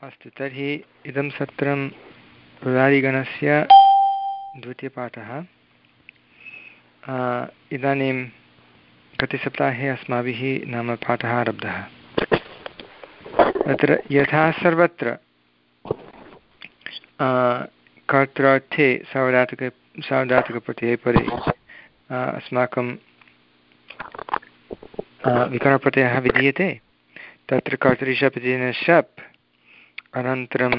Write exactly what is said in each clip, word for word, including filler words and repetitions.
अस्तु, तर्हि इदं सत्रं रुदादिगणस्य द्वितीयपाठः। इदानीं गते सप्ताहे अस्माभिः नाम पाठः आरब्धः। तत्र यथा सर्वत्र कर्त्रार्थे सार्वधातुके सार्वधातुकप्रत्यये परे अस्माकं विकरणप्रत्ययः विधीयते, तत्र कर्तरि शप् इत्यनेन शप् अनन्तरं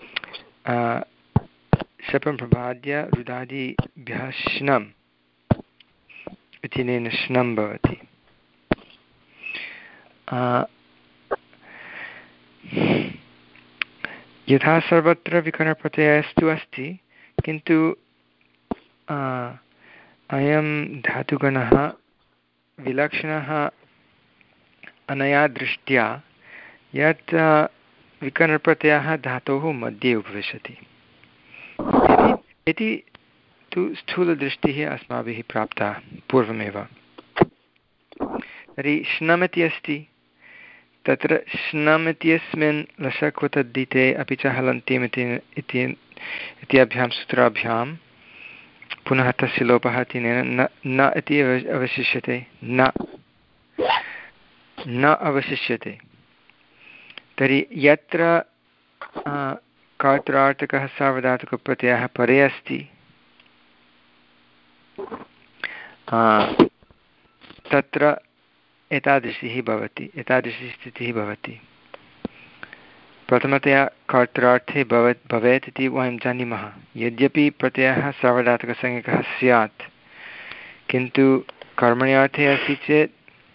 शपं प्रबाद्य रुदादिभ्यः श्नम् इत्यनेन श्नं भवति। यथा सर्वत्र विकरणप्रत्ययस्तु अस्ति, किन्तु अयं धातुगणः विलक्षणः अनया दृष्ट्या यत् विकरणप्रत्ययः धातोः मध्ये उपविशति इति तु स्थूलदृष्टिः अस्माभिः प्राप्ता पूर्वमेव। तर्हि श्नम् इति अस्ति, तत्र श्नम् इत्यस्मिन् लशक्वतद्धिते अपि च हलन्त्यम् इत्यभ्यां सूत्राभ्यां पुनः तस्य लोपः इत्यनेन न न इति अवशिष्यते, न न अवशिष्यते। तर्हि यत्र कर्त्रार्थकः सार्वधातुकप्रत्ययः परे अस्ति तत्र एतादृशी भवति, एतादृशी स्थितिः भवति। प्रथमतया कर्त्रार्थे भवेत् भवेत् इति वयं जानीमः। यद्यपि प्रत्ययः सार्वधातुकसंज्ञकः स्यात्, किन्तु कर्मणि अर्थे अस्ति चेत्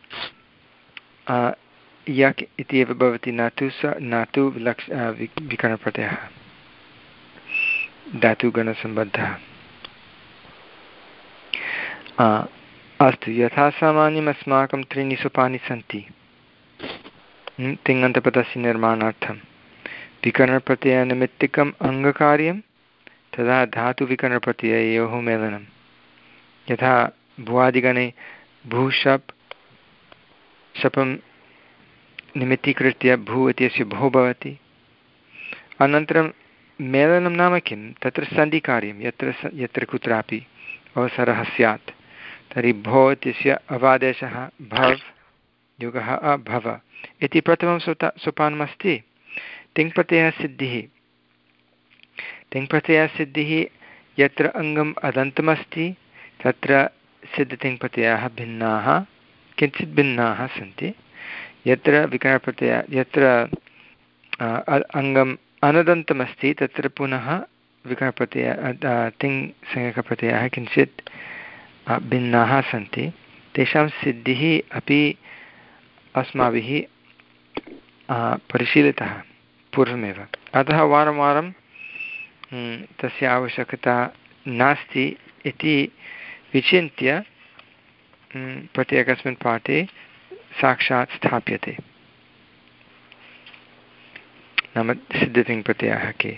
यक् इति एव भवति, न तु स न तु विलक्ष विकरणप्रत्ययः धातुगणसम्बद्धः। अस्तु, यथा सामान्यम् अस्माकं त्रीणि सोपानि सन्ति तिङन्तपदस्य निर्माणार्थं। विकरणप्रत्ययनिमित्तिकम् अङ्गकार्यं, तदा धातुविकरणप्रत्यययोः मेलनं। यथा भुवादिगणे भूशप् शपं निमित्तीकृत्य भू इत्यस्य भो भवति। अनन्तरं मेलनं नाम किं? तत्र सन्धिकार्यं, यत्र यत्र कुत्रापि अवसरः स्यात्, तर्हि भो इत्यस्य अवादेशः भव युगः अभव इति प्रथमं सोता सोपानमस्ति। तिङ्प्रत्ययसिद्धिः, तिङ्प्रत्ययसिद्धिः यत्र अङ्गम् अदन्तमस्ति तत्र सिद्धतिङ्प्रत्ययाः भिन्नाः, किञ्चित् भिन्नाः सन्ति। यत्र विकरणप्रत्ययः यत्र अङ्गम् अनदन्तमस्ति तत्र पुनः विकरणप्रत्ययः तिङ्संज्ञकप्रत्ययाः किञ्चित् भिन्नाः सन्ति। तेषां सिद्धिः अपि अस्माभिः परिशीलितः पूर्वमेव, अतः वारं वारं तस्य आवश्यकता नास्ति इति विचिन्त्य प्रत्येकस्मिन् पाठे साक्षात् स्थाप्यते। नाम सिद्धतिङ्प्रत्ययाः के।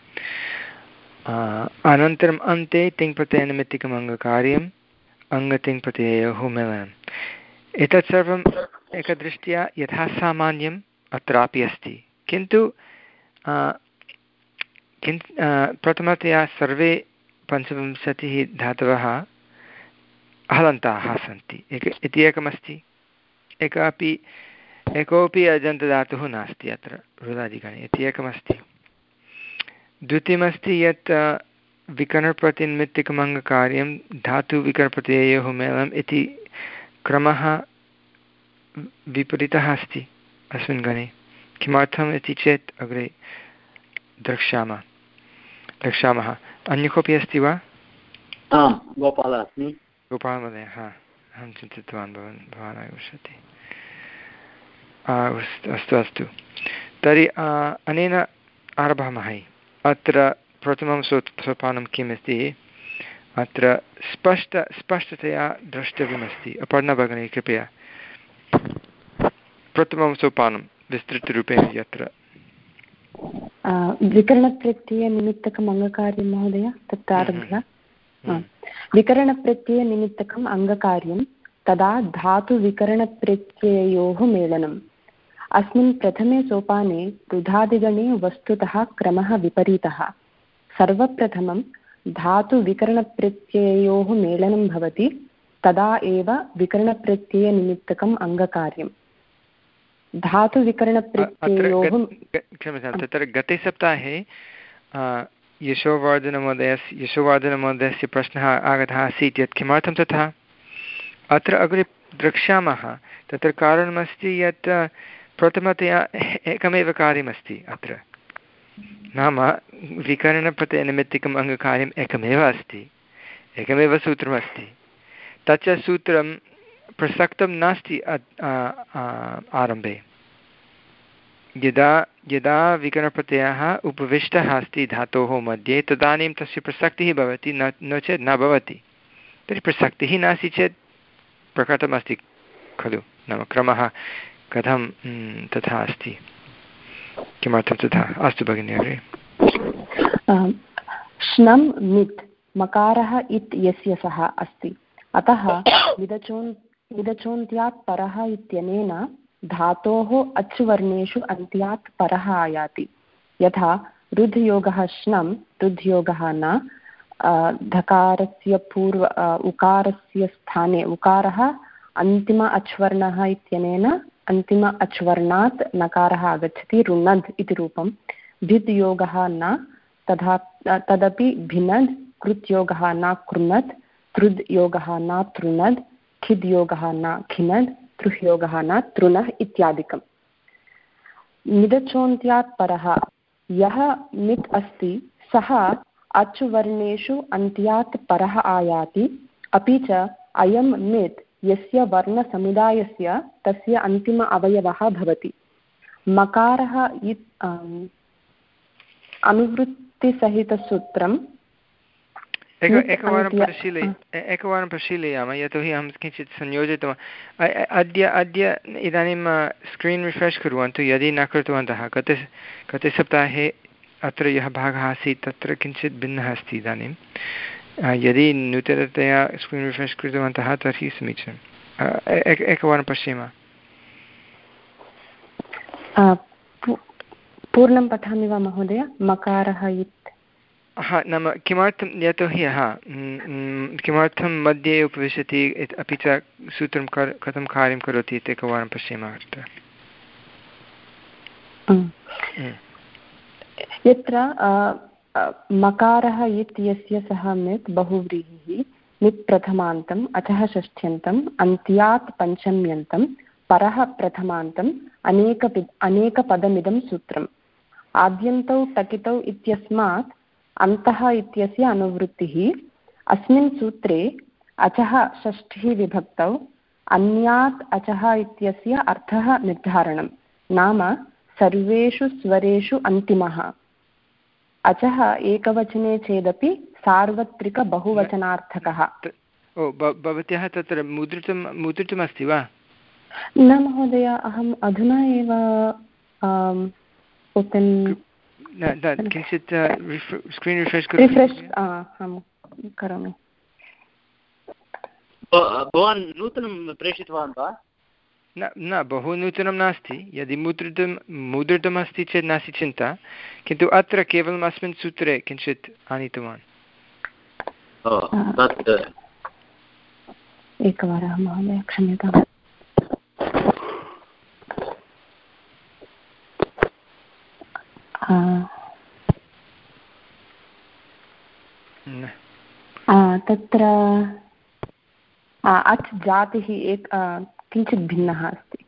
अनन्तरम् अन्ते तिङ्प्रत्ययनिमित्तिकम् अङ्गकार्यम् अङ्गतिङ्प्रत्यययोः मेलनम्। एतत् सर्वम् एकदृष्ट्या यथा सामान्यम् अत्रापि अस्ति, किन्तु किन् प्रथमतया सर्वे पञ्चविंशतिः धातवः हलन्ताः सन्ति एक इति एकमस्ति। एकः अपि एकोपि अजन्तदातुः नास्ति अत्र रुदादिगणे इति एकमस्ति। द्वितीयमस्ति यत् विकरणप्रत्ययनिमित्तिकम् अङ्गकार्यं धातुविकरणप्रत्यययोः मेलनम् इति क्रमः विपरीतः अस्ति अस्मिन् गणे। किमर्थम् इति चेत् अग्रे द्रक्ष्यामः द्रक्ष्यामः अन्य कोऽपि अस्ति वा? गोपालः अस्मि। गोपालमहोदय, हा, अहं चिन्तितवान् भवान् भवान् आगच्छति। अस्तु अस्तु, तर्हि अनेन आरभामः। अत्र प्रथमं सो सोपानं किम् अस्ति? अत्र स्पष्ट स्पष्टतया द्रष्टव्यमस्ति। अपर्णा भगिनी, कृपया प्रथमं सोपानं विस्तृतरूपेण यत्र विकरणप्रत्ययनिमित्तकम् अङ्गकार्यं महोदय तत्र आरभ्य विकरणप्रत्ययनिमित्तकम् अङ्गकार्यं तदा धातुविकरणप्रत्यययोः मेलनम्। अस्मिन् प्रथमे सोपाने रुधादिगणे वस्तुतः क्रमः विपरीतः। सर्वप्रथमं धातुविकरणप्रत्यययोः मेलनं भवति, तदा एव विकरणप्रत्ययनिमित्तकम् अङ्गकार्यम्। धातुविकरणप्रत्ययोः क्षम्यतां, तत्र गते सप्ताहे यशोवर्धनमहोदयस्य यशोवर्धनमहोदयस्य प्रश्नः आगतः आसीत् यत् किमर्थं तथा। अत्र अग्रे द्रक्ष्यामः। तत्र कारणमस्ति यत् प्रथमतया एकमेव कार्यमस्ति अत्र, नाम विकरणप्रत्ययनिमित्तिकम् अङ्गकार्यम् एकमेव अस्ति, एकमेव सूत्रमस्ति। तच्च सूत्रं प्रसक्तं नास्ति आरम्भे। यदा यदा विकरणप्रत्ययः उपविष्टः अस्ति धातोः मध्ये तदानीं तस्य प्रसक्तिः भवति, न नो चेत् न भवति। तर्हि प्रसक्तिः नास्ति चेत् प्रकटमस्ति खलु, नाम क्रमः कथं तथा अस्ति, किमर्थं तथा। अस्तु भगिनि अग्रे। श्नं मित् मकारः इत् यस्य सः अस्ति, अतः विदचोन् विदचोन्त्यात् परः इत्यनेन धातोः अच्वर्णेषु अन्त्यात् परः आयाति। यथा रुद्योगः श्नं, रुद्योगः न, धकारस्य पूर्व उकारस्य स्थाने उकारः अन्तिम अच्वर्णः इत्यनेन अन्तिम अच्वर्णात् नकारः आगच्छति, रुनद् इति रूपं। भिद्योगः न, तथा तदपि भिनद्। कृत्योगः न कृणद्, तृद्योगः न तृणद्, खिद्योगः न खिनद्, तृह्योगः न तृणः इत्यादिकम्। निदचोन्त्यात् परः यः मित् अस्ति सः अच्वर्णेषु अन्त्यात् परः आयाति, अपि च अयं मित् यस्य वर्णसमुदायस्य तस्य अन्तिम अवयवः भवति। मकारः अनुवृत्तिसहितसूत्रं एकवारं परिशीलय एकवारं परिशीलयामः, यतोहि अहं किञ्चित् संयोजितवान् अद्य अद्य इदानीं स्क्रीन् रिफ्रेश् कुर्वन्तु यदि न कृतवन्तः। गते गते सप्ताहे अत्र यः भागः आसीत् तत्र किञ्चित् भिन्नः अस्ति इदानीं। यदि नूतनतया स्क्रीन् रिफ्रेश् कृतवन्तः तर्हि समीचीनम्। एकवारं पश्येम। पूर्णं पठामि वा महोदय? मकारः इत् हा, नाम किमर्थं, यतोहि हा किमर्थं मध्ये उपविशति, अपि च सूत्रं कथं कार्यं करोति इति एकवारं पश्यामः। यत्र मकारः इत्यस्य सः मित् बहुव्रीहिः, मित् प्रथमान्तम् अचः षष्ठ्यन्तम् अन्त्यात् पञ्चम्यन्तं परः प्रथमान्तम् अनेकपि अनेकपदमिदं सूत्रम्। आद्यन्तौ टकितौ इत्यस्मात् अन्तः इत्यस्य अनुवृत्तिः। अस्मिन् सूत्रे अचः षष्ठी विभक्तौ अन्यात् अचः इत्यस्य अर्थः निर्धारणं, नाम सर्वेषु स्वरेषु अन्तिमः। अचः एकवचने चेदपि सार्वत्रिकबहुवचनार्थकः। ओ भवत्याः तत्र मुद्रितं मुद्रितमस्ति वा? न महोदय, अहम् अधुना एव ओपन् किञ्चित् स्क्रीन् रिफ्रेश् रिफ्रेश् करोमि। भवान् नूतनं प्रेषितवान् वा? न न बहु नूतनं नास्ति। यदि मुद्रितं मुद्रितमस्ति चेत् नास्ति चिन्ता, किन्तु अत्र केवलम् अस्मिन् सूत्रे किञ्चित् आनीतवान्। एकवारं महोदय क्षम्यताम्। तत्र अच् जातिः एक किञ्चित् भिन्नः अस्ति।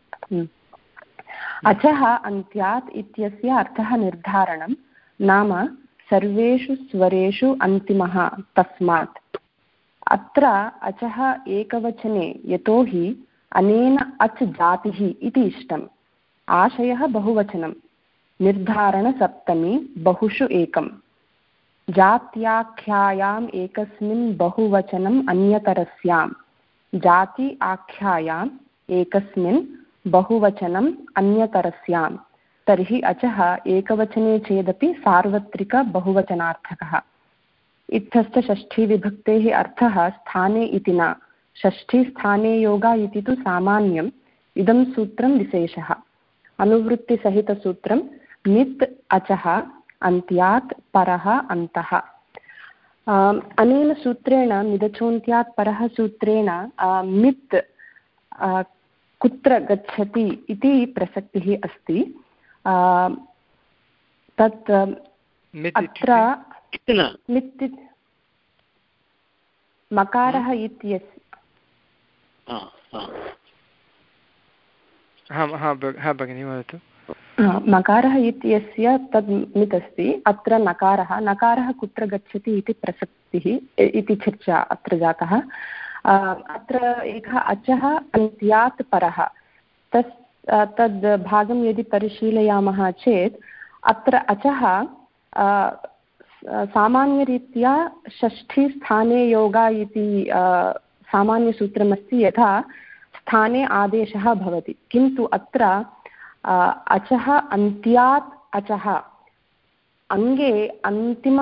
अचः अन्त्यात् इत्यस्य अर्थः निर्धारणं, नाम सर्वेषु स्वरेषु अन्तिमः। तस्मात् अत्र अचः एकवचने यतोहि अनेन अच् जातिः इति इष्टम्। आशयः बहुवचनं, निर्धारणसप्तमी बहुषु एकम्। जात्याख्यायाम् एकस्मिन् बहुवचनम् अन्यतरस्यां, जाति आख्यायाम् एकस्मिन् बहुवचनम् अन्यतरस्यां। तर्हि अचः एकवचने चेदपि सार्वत्रिकबहुवचनार्थकः। इत्थश्च षष्ठीविभक्तेः अर्थः स्थाने इति न, षष्ठीस्थाने योगा इति तु सामान्यम्, इदं सूत्रं विशेषः। अनुवृत्तिसहितसूत्रं मित् अचः अन्त्यात् परः अन्तः। अनेन सूत्रेण मिदचोन्त्यात् परः सूत्रेण मित् कुत्र गच्छति इति प्रसक्तिः अस्ति। तत् अत्र मित् मकारः इत्यस्य भगिनी वदतु। मकारः इत्यस्य तद् मित् अस्ति। अत्र नकारः नकारः कुत्र गच्छति इति प्रसक्तिः इति चर्चा अत्र जातः। अत्र एकः अचः अन्त्यात् परः तस् तद् भागं यदि परिशीलयामः चेत् अत्र अचः सामान्यरीत्या षष्ठीस्थाने योगा इति सामान्यसूत्रमस्ति, यथा स्थाने आदेशः भवति, किन्तु अत्र अचः अन्त्यात् अचः अङ्गे अन्तिम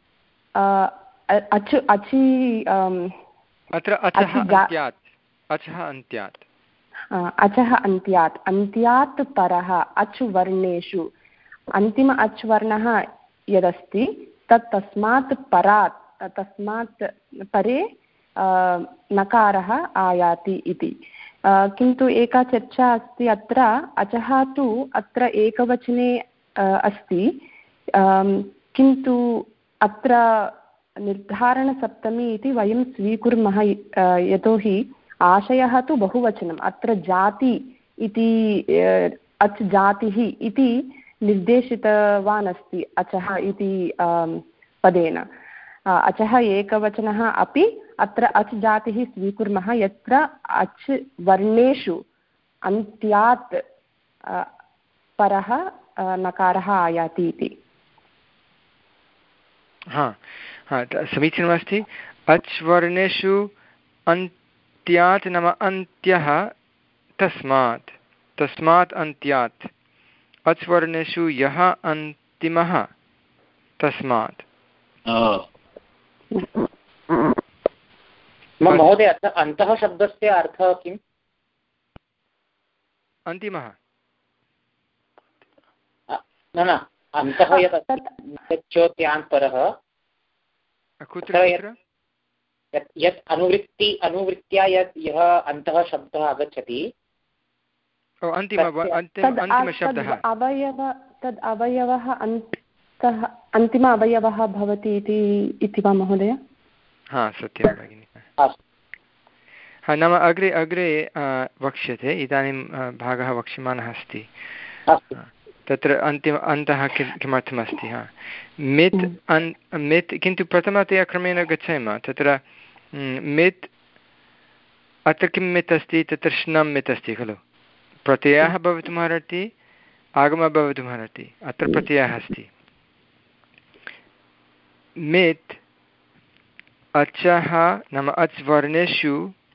अचु अचि अत्र अचः अन्त्यात् अचः अन्त्यात् अचः अन्त्यात् अन्त्यात् परः अच् वर्णेषु अन्तिम अच् वर्णः यदस्ति तत् तस्मात् परात् तस्मात् परे नकारः आयाति इति। किन्तु एका चर्चा अस्ति अत्र अचः तु अत्र एकवचने अस्ति, किन्तु अत्र निर्धारणसप्तमी इति वयं स्वीकुर्मः, यतोहि आशयः तु बहुवचनम्। अत्र जाति इति अच् जातिः इति निर्देशितवान् अस्ति अचः इति पदेन। अचः एकवचनः अपि अत्र अच् जातिः स्वीकुर्मः, यत्र अच् वर्णेषु अन्त्यात् परः नकारः आयाति इति। हा हा समीचीनमस्ति। अच् वर्णेषु अन्त्यात् नाम अन्त्यः तस्मात् तस्मात् अन्त्यात् अच् वर्णेषु यः अन्तिमः तस्मात्। महोदय अन्तः शब्दस्य अर्थः किम्? अन्तिमः न न अन्तः यत् परः कुत्र यत् अनुवृत्ति अनुवृत्त्या यत् यः अन्तः शब्दः आगच्छति अन्तिमशब्दः अवयव तद् अवयवः अन्तः अन्तिम अवयवः भवति इति वा महोदय? हा सत्यं भगिनि। हा नाम अग्रे अग्रे वक्ष्यते, इदानीं भागः वक्ष्यमाणः अस्ति। तत्र अन्तिम अन्तः किं किमर्थमस्ति? हा मित् अन् मित् किन्तु प्रथमतया क्रमेण गच्छेम। तत्र मित् अत्र किं मित् अस्ति? तत्र श्नं मित् अस्ति खलु। प्रत्ययः भवितुमर्हति, आगमः भवितुमर्हति। अत्र प्रत्ययः अस्ति। मित् अचः नाम अच् वर्णेषु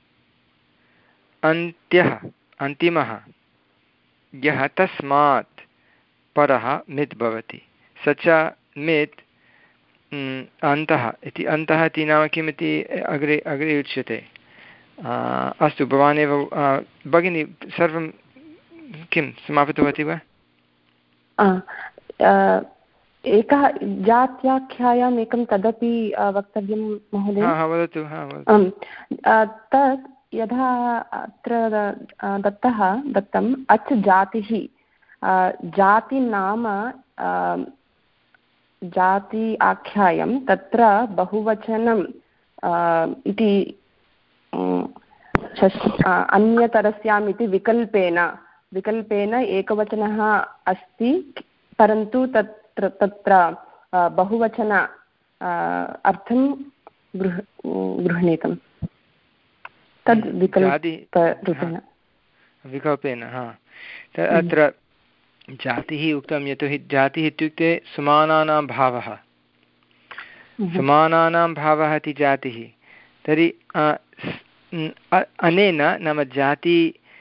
अन्त्यः अन्तिमः यः तस्मात् परः मित् भवति, स च मित् अन्तः इति। अन्तः इति नाम किमिति अग्रे अग्रे उच्यते। अस्तु, भवान् एव भगिनी सर्वं किं समापितवती वा? एकः जात्याख्यायाम् एकं तदपि वक्तव्यं महोदय। वदतु। तत् यथा अत्र दत्तः दत्तम् अच् जातिः, जातिनाम जाति आख्यायं तत्र बहुवचनम् इति अन्यतरस्याम् इति विकल्पेन विकल्पेन एकवचनः अस्ति, परन्तु तत्र तत्र बहुवचन अर्थं गृह गृह्णीतम् तद् विकल्पेन विकल्पेन। हा अत्र जातिः उक्तं, यतोहि जातिः इत्युक्ते समानानां भावः। समानानां भावः इति जातिः। तर्हि अनेन नाम जाति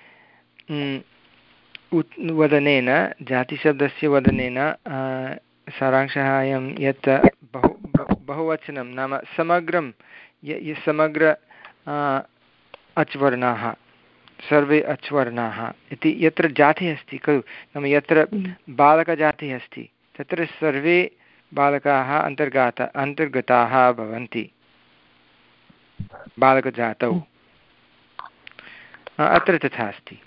वदनेन, जातिशब्दस्य वदनेन सारांशः अयं यत् बहु बहुवचनं नाम समग्रं य समग्र अच् वर्णाः सर्वे अच्वर्णाः इति यत्र जातिः अस्ति खलु, नाम यत्र बालकजातिः अस्ति तत्र सर्वे बालकाः अन्तर्गत अन्तर्गताः भवन्ति बालकजातौ। अत्र तथा अस्ति।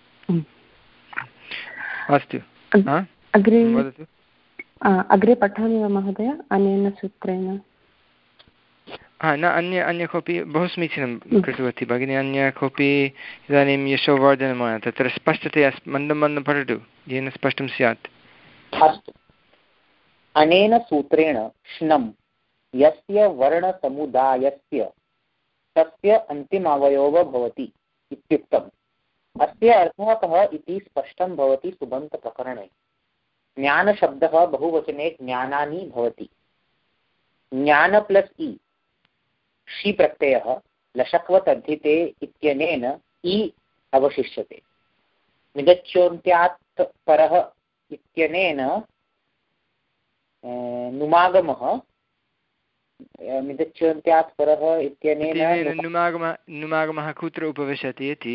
अस्तु, अग्रे वदतु। अग्रे पठामि वा महोदय अनेन सूत्रेण? हा, न अन्य अन्य कोऽपि बहु समीचीनं कृतवती भगिनी। अन्य कोऽपि इदानीं यशोवर्धनमहोदय तत्र स्पष्टतया मन्दं मन्दं पठतु येन स्पष्टं स्यात्। अस्तु। अनेन सूत्रेण श्नं यस्य वर्णसमुदायस्य तस्य अन्तिमावयवः भवति इत्युक्तम्। अस्य अर्थः कः इति स्पष्टं भवति सुबन्तप्रकरणे। ज्ञानशब्दः बहुवचने ज्ञानानि भवति। ज्ञान प्लस् इ षि प्रत्ययः लशक्वतद्धिते इत्यनेन इ अवशिष्यते। निगच्छोन्त्यात् परः इत्यनेन नुमागमः निगच्छोन्त्यात् परः इत्यनेन नुमागमः नुमागमः कुत्र उपविशति इति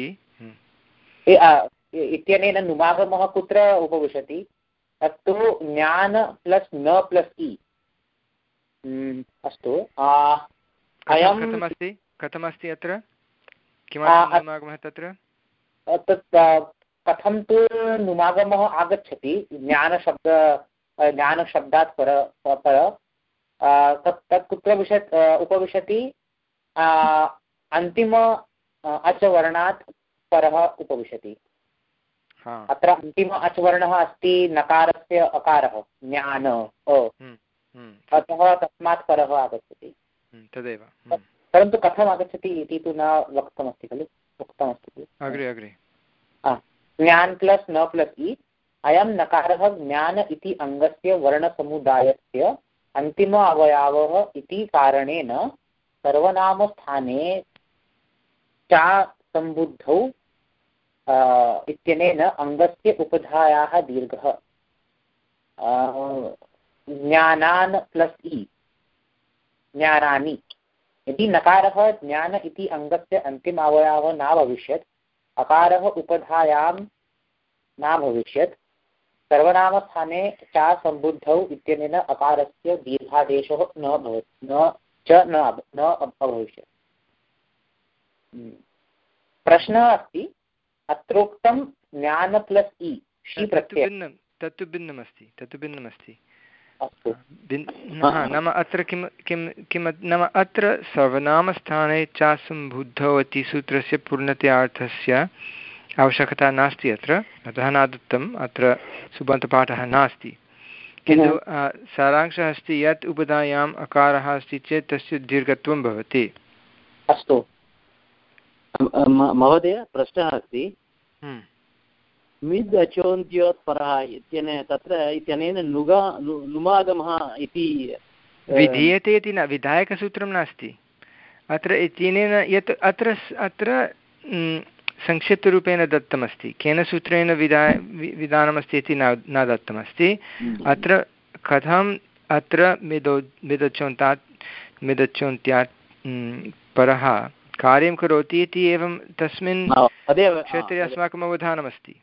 इत्यनेन नुमागमः कुत्र उपविशति? तत्तु ज्ञान प्लस् न प्लस् इ। अस्तु, अयं कथमस्ति कथमस्ति अत्र किमर्थं नुमागमः तत्र? तत् कथं तु नुमागमः आगच्छति ज्ञानशब्द ज्ञानशब्दात् पर पर तत् तत् कुत्र विश उपविशति? अन्तिम अचवर्णात् परः उपविशति। अत्र अन्तिम अचवर्णः अस्ति नकारस्य अकारः ज्ञान अ, अतः तस्मात् परः आगच्छति। तदेव, परन्तु कथम् आगच्छति इति तु न वक्तमस्ति खलु, उक्तमस्ति खलु। अग्रे अग्रे ज्ञान प्लस् न प्लस् इ। अयं नकारः ज्ञान इति अङ्गस्य वर्णसमुदायस्य अन्तिम अवयवः इति कारणेन सर्वनामस्थाने चा सम्बुद्धौ इत्यनेन अङ्गस्य उपधायाः दीर्घः ज्ञानान् प्लस् इ ज्ञानानि। यदि नकारः ज्ञान इति अङ्गस्य अन्तिम अवयवः न भविष्यत्, अकारः उपधायां न भविष्यत्, सर्वनामस्थाने चा सम्बुद्धौ इत्यनेन अकारस्य दीर्घादेशः न भवति न च न अभविष्यत्। प्रश्नः अस्ति अत्रोक्तं ज्ञान प्लस् इ षि प्रत्ययः तत्तु भिन्नमस्ति तत्तु भिन्नमस्ति अस्तु नाम अत्र किं किं किं नाम अत्र सर्वनामस्थाने च सम्बुद्धौ इति सूत्रस्य पूर्णतयार्थस्य आवश्यकता नास्ति अत्र, अतः न दत्तम्, अत्र सुबन्तपाठः नास्ति। किन्तु सारांशः अस्ति यत् उपधायाम् अकारः अस्ति चेत् तस्य दीर्घत्वं भवति। अस्तु महोदय, प्रश्नः अस्ति मिद् अचोन्त्योत् परः इत्यनेन तत्र इत्यनेन नुगा नुमागमः इति विधीयते इति न, विधायकसूत्रं नास्ति अत्र इत्यनेन। यत् अत्र अत्र संक्षिप्तरूपेण दत्तमस्ति, केन सूत्रेण विधा विधानमस्ति इति न न दत्तमस्ति। अत्र कथम् अत्र मिदो मिदचोन्तात् मिदचोन्त्यात् परः कार्यं करोति इति एवं तस्मिन् क्षेत्रे अस्माकम् अवधानमस्ति,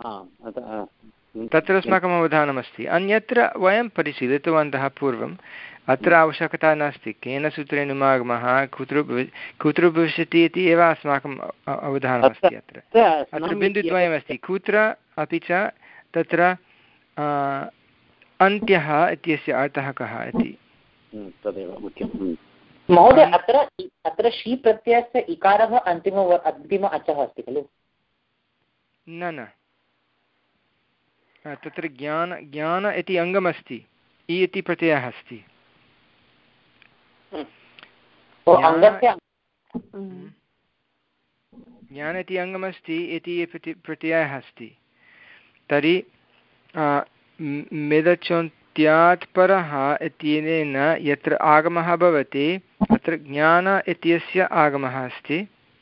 तत्र अस्माकम् अवधानमस्ति। अन्यत्र वयं परिशीलितवन्तः पूर्वम्, अत्र आवश्यकता नास्ति केन सूत्रेण नुमागमः कुत्र कुत्र भविष्यति इति एव अस्माकम् अवधानमस्ति। अत्र अत्र बिन्दुद्वयमस्ति, कुत्र अपि च तत्र अन्त्यः इत्यस्य अर्थः कः इति। तदेव मुख्यं महोदय। अत्र अत्र षि प्रत्ययस्य इकारः अन्तिम अन्तिम अचः अस्ति खलु? न न, तत्र ज्ञान ज्ञान इति अङ्गमस्ति, इ इति प्रत्ययः अस्ति। ज्ञान इति अङ्गमस्ति इति प्रत्ययः अस्ति। तर्हि मेदचोन्त्यात् परः इत्यनेन यत्र आगमः भवति तत्र ज्ञान इत्यस्य आगमः अस्ति,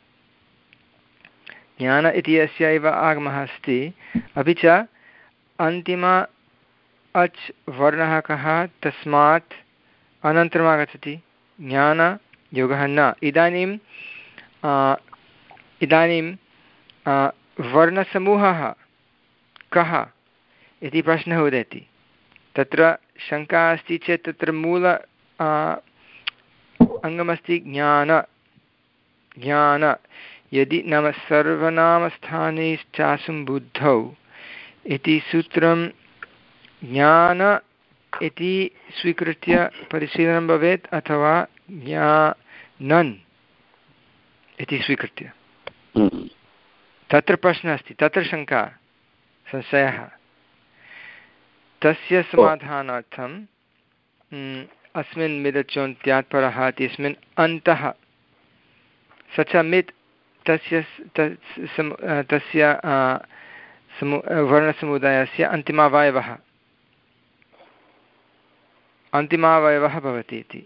ज्ञान इत्यस्य एव आगमः अस्ति। अपि च अन्तिम अच् वर्णः कः, तस्मात् अनन्तरम् आगच्छति ज्ञान योगः न। इदानीं इदानीं वर्णसमूहः कः इति प्रश्नः उदेति। तत्र शङ्का अस्ति चेत् तत्र मूल अङ्गमस्ति ज्ञान ज्ञान यदि नाम सर्वनामस्थानेश्चासुम्बुद्धौ इति सूत्रं ज्ञान इति स्वीकृत्य परिशीलनं भवेत् अथवा ज्ञानन् इति स्वीकृत्य। तत्र प्रश्नः अस्ति, तत्र शङ्का संशयः। तस्य समाधानार्थं अस्मिन् मिदचोन्त्यात् परः इत्यस्मिन् अन्तः स च मित् तस्य तस्य समु वर्णसमुदायस्य अन्तिमावयवः अन्तिमावयवः भवति इति।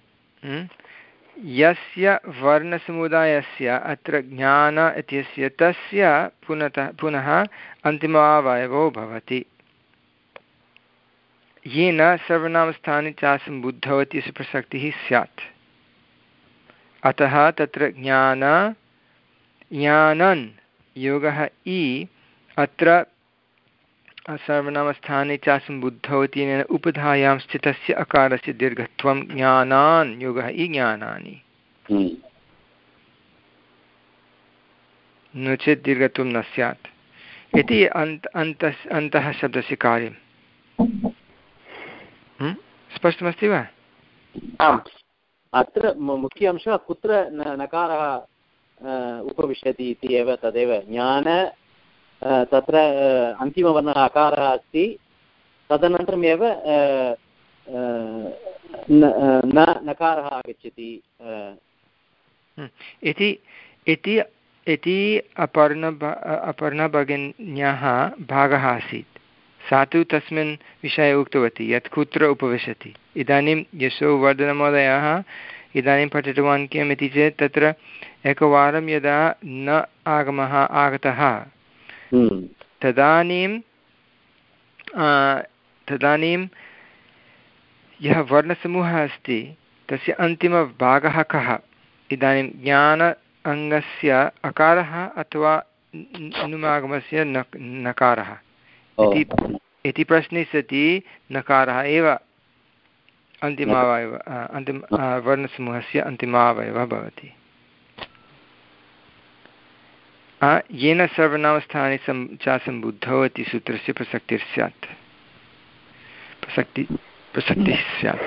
यस्य वर्णसमुदायस्य अत्र ज्ञान इत्यस्य तस्य पुनः पुनः अन्तिमावयवो भवति, येन सर्वनामस्थाने चासम्बुद्धौ इत्यस्य प्रसक्तिः स्यात्। अतः तत्र ज्ञान ज्ञानन् योगः इ अत्र सर्वनामस्थाने चासम्बुद्धौ इत्यनेन उपधायां स्थितस्य अकारस्य दीर्घत्वं ज्ञानान् योगः इ ज्ञानानि, नो चेत् दीर्घत्वं न स्यात् इति अन्त अन्तः अन्तः शब्दस्य कार्यं। स्पष्टमस्ति वा? आम्। अत्र मुख्य अंशः कुत्र नकारः उपविशति इति एव, तदेव ज्ञान तत्र अन्तिमवर्णः अकारः अस्ति, तदनन्तरमेव न नकारः आगच्छति इति इति इति अपर्ण अपर्णा भगिन्याः भागः आसीत्। सा तु तस्मिन् विषये उक्तवती यत् कुत्र उपविशति। इदानीं यशोवर्धनमहोदयः इदानीं पठितवान् किम् इति चेत् तत्र एकवारं यदा न आगमः आगतः तदानीं तदानीं यः वर्णसमूहः अस्ति तस्य अन्तिमभागः कः? इदानीं ज्ञान अङ्गस्य अकारः अथवा नुमागमस्य न नकारः इति इति प्रश्ने सति नकारः एव अन्तिमावयव अन्तिम वर्णसमूहस्य अन्तिमावयवः भवति। येन सर्वनामस्थाने सं चासम्बुद्धौ इति सूत्रस्य प्रसक्तिर्स्यात् प्रसक्ति प्रसक्तिः स्यात्।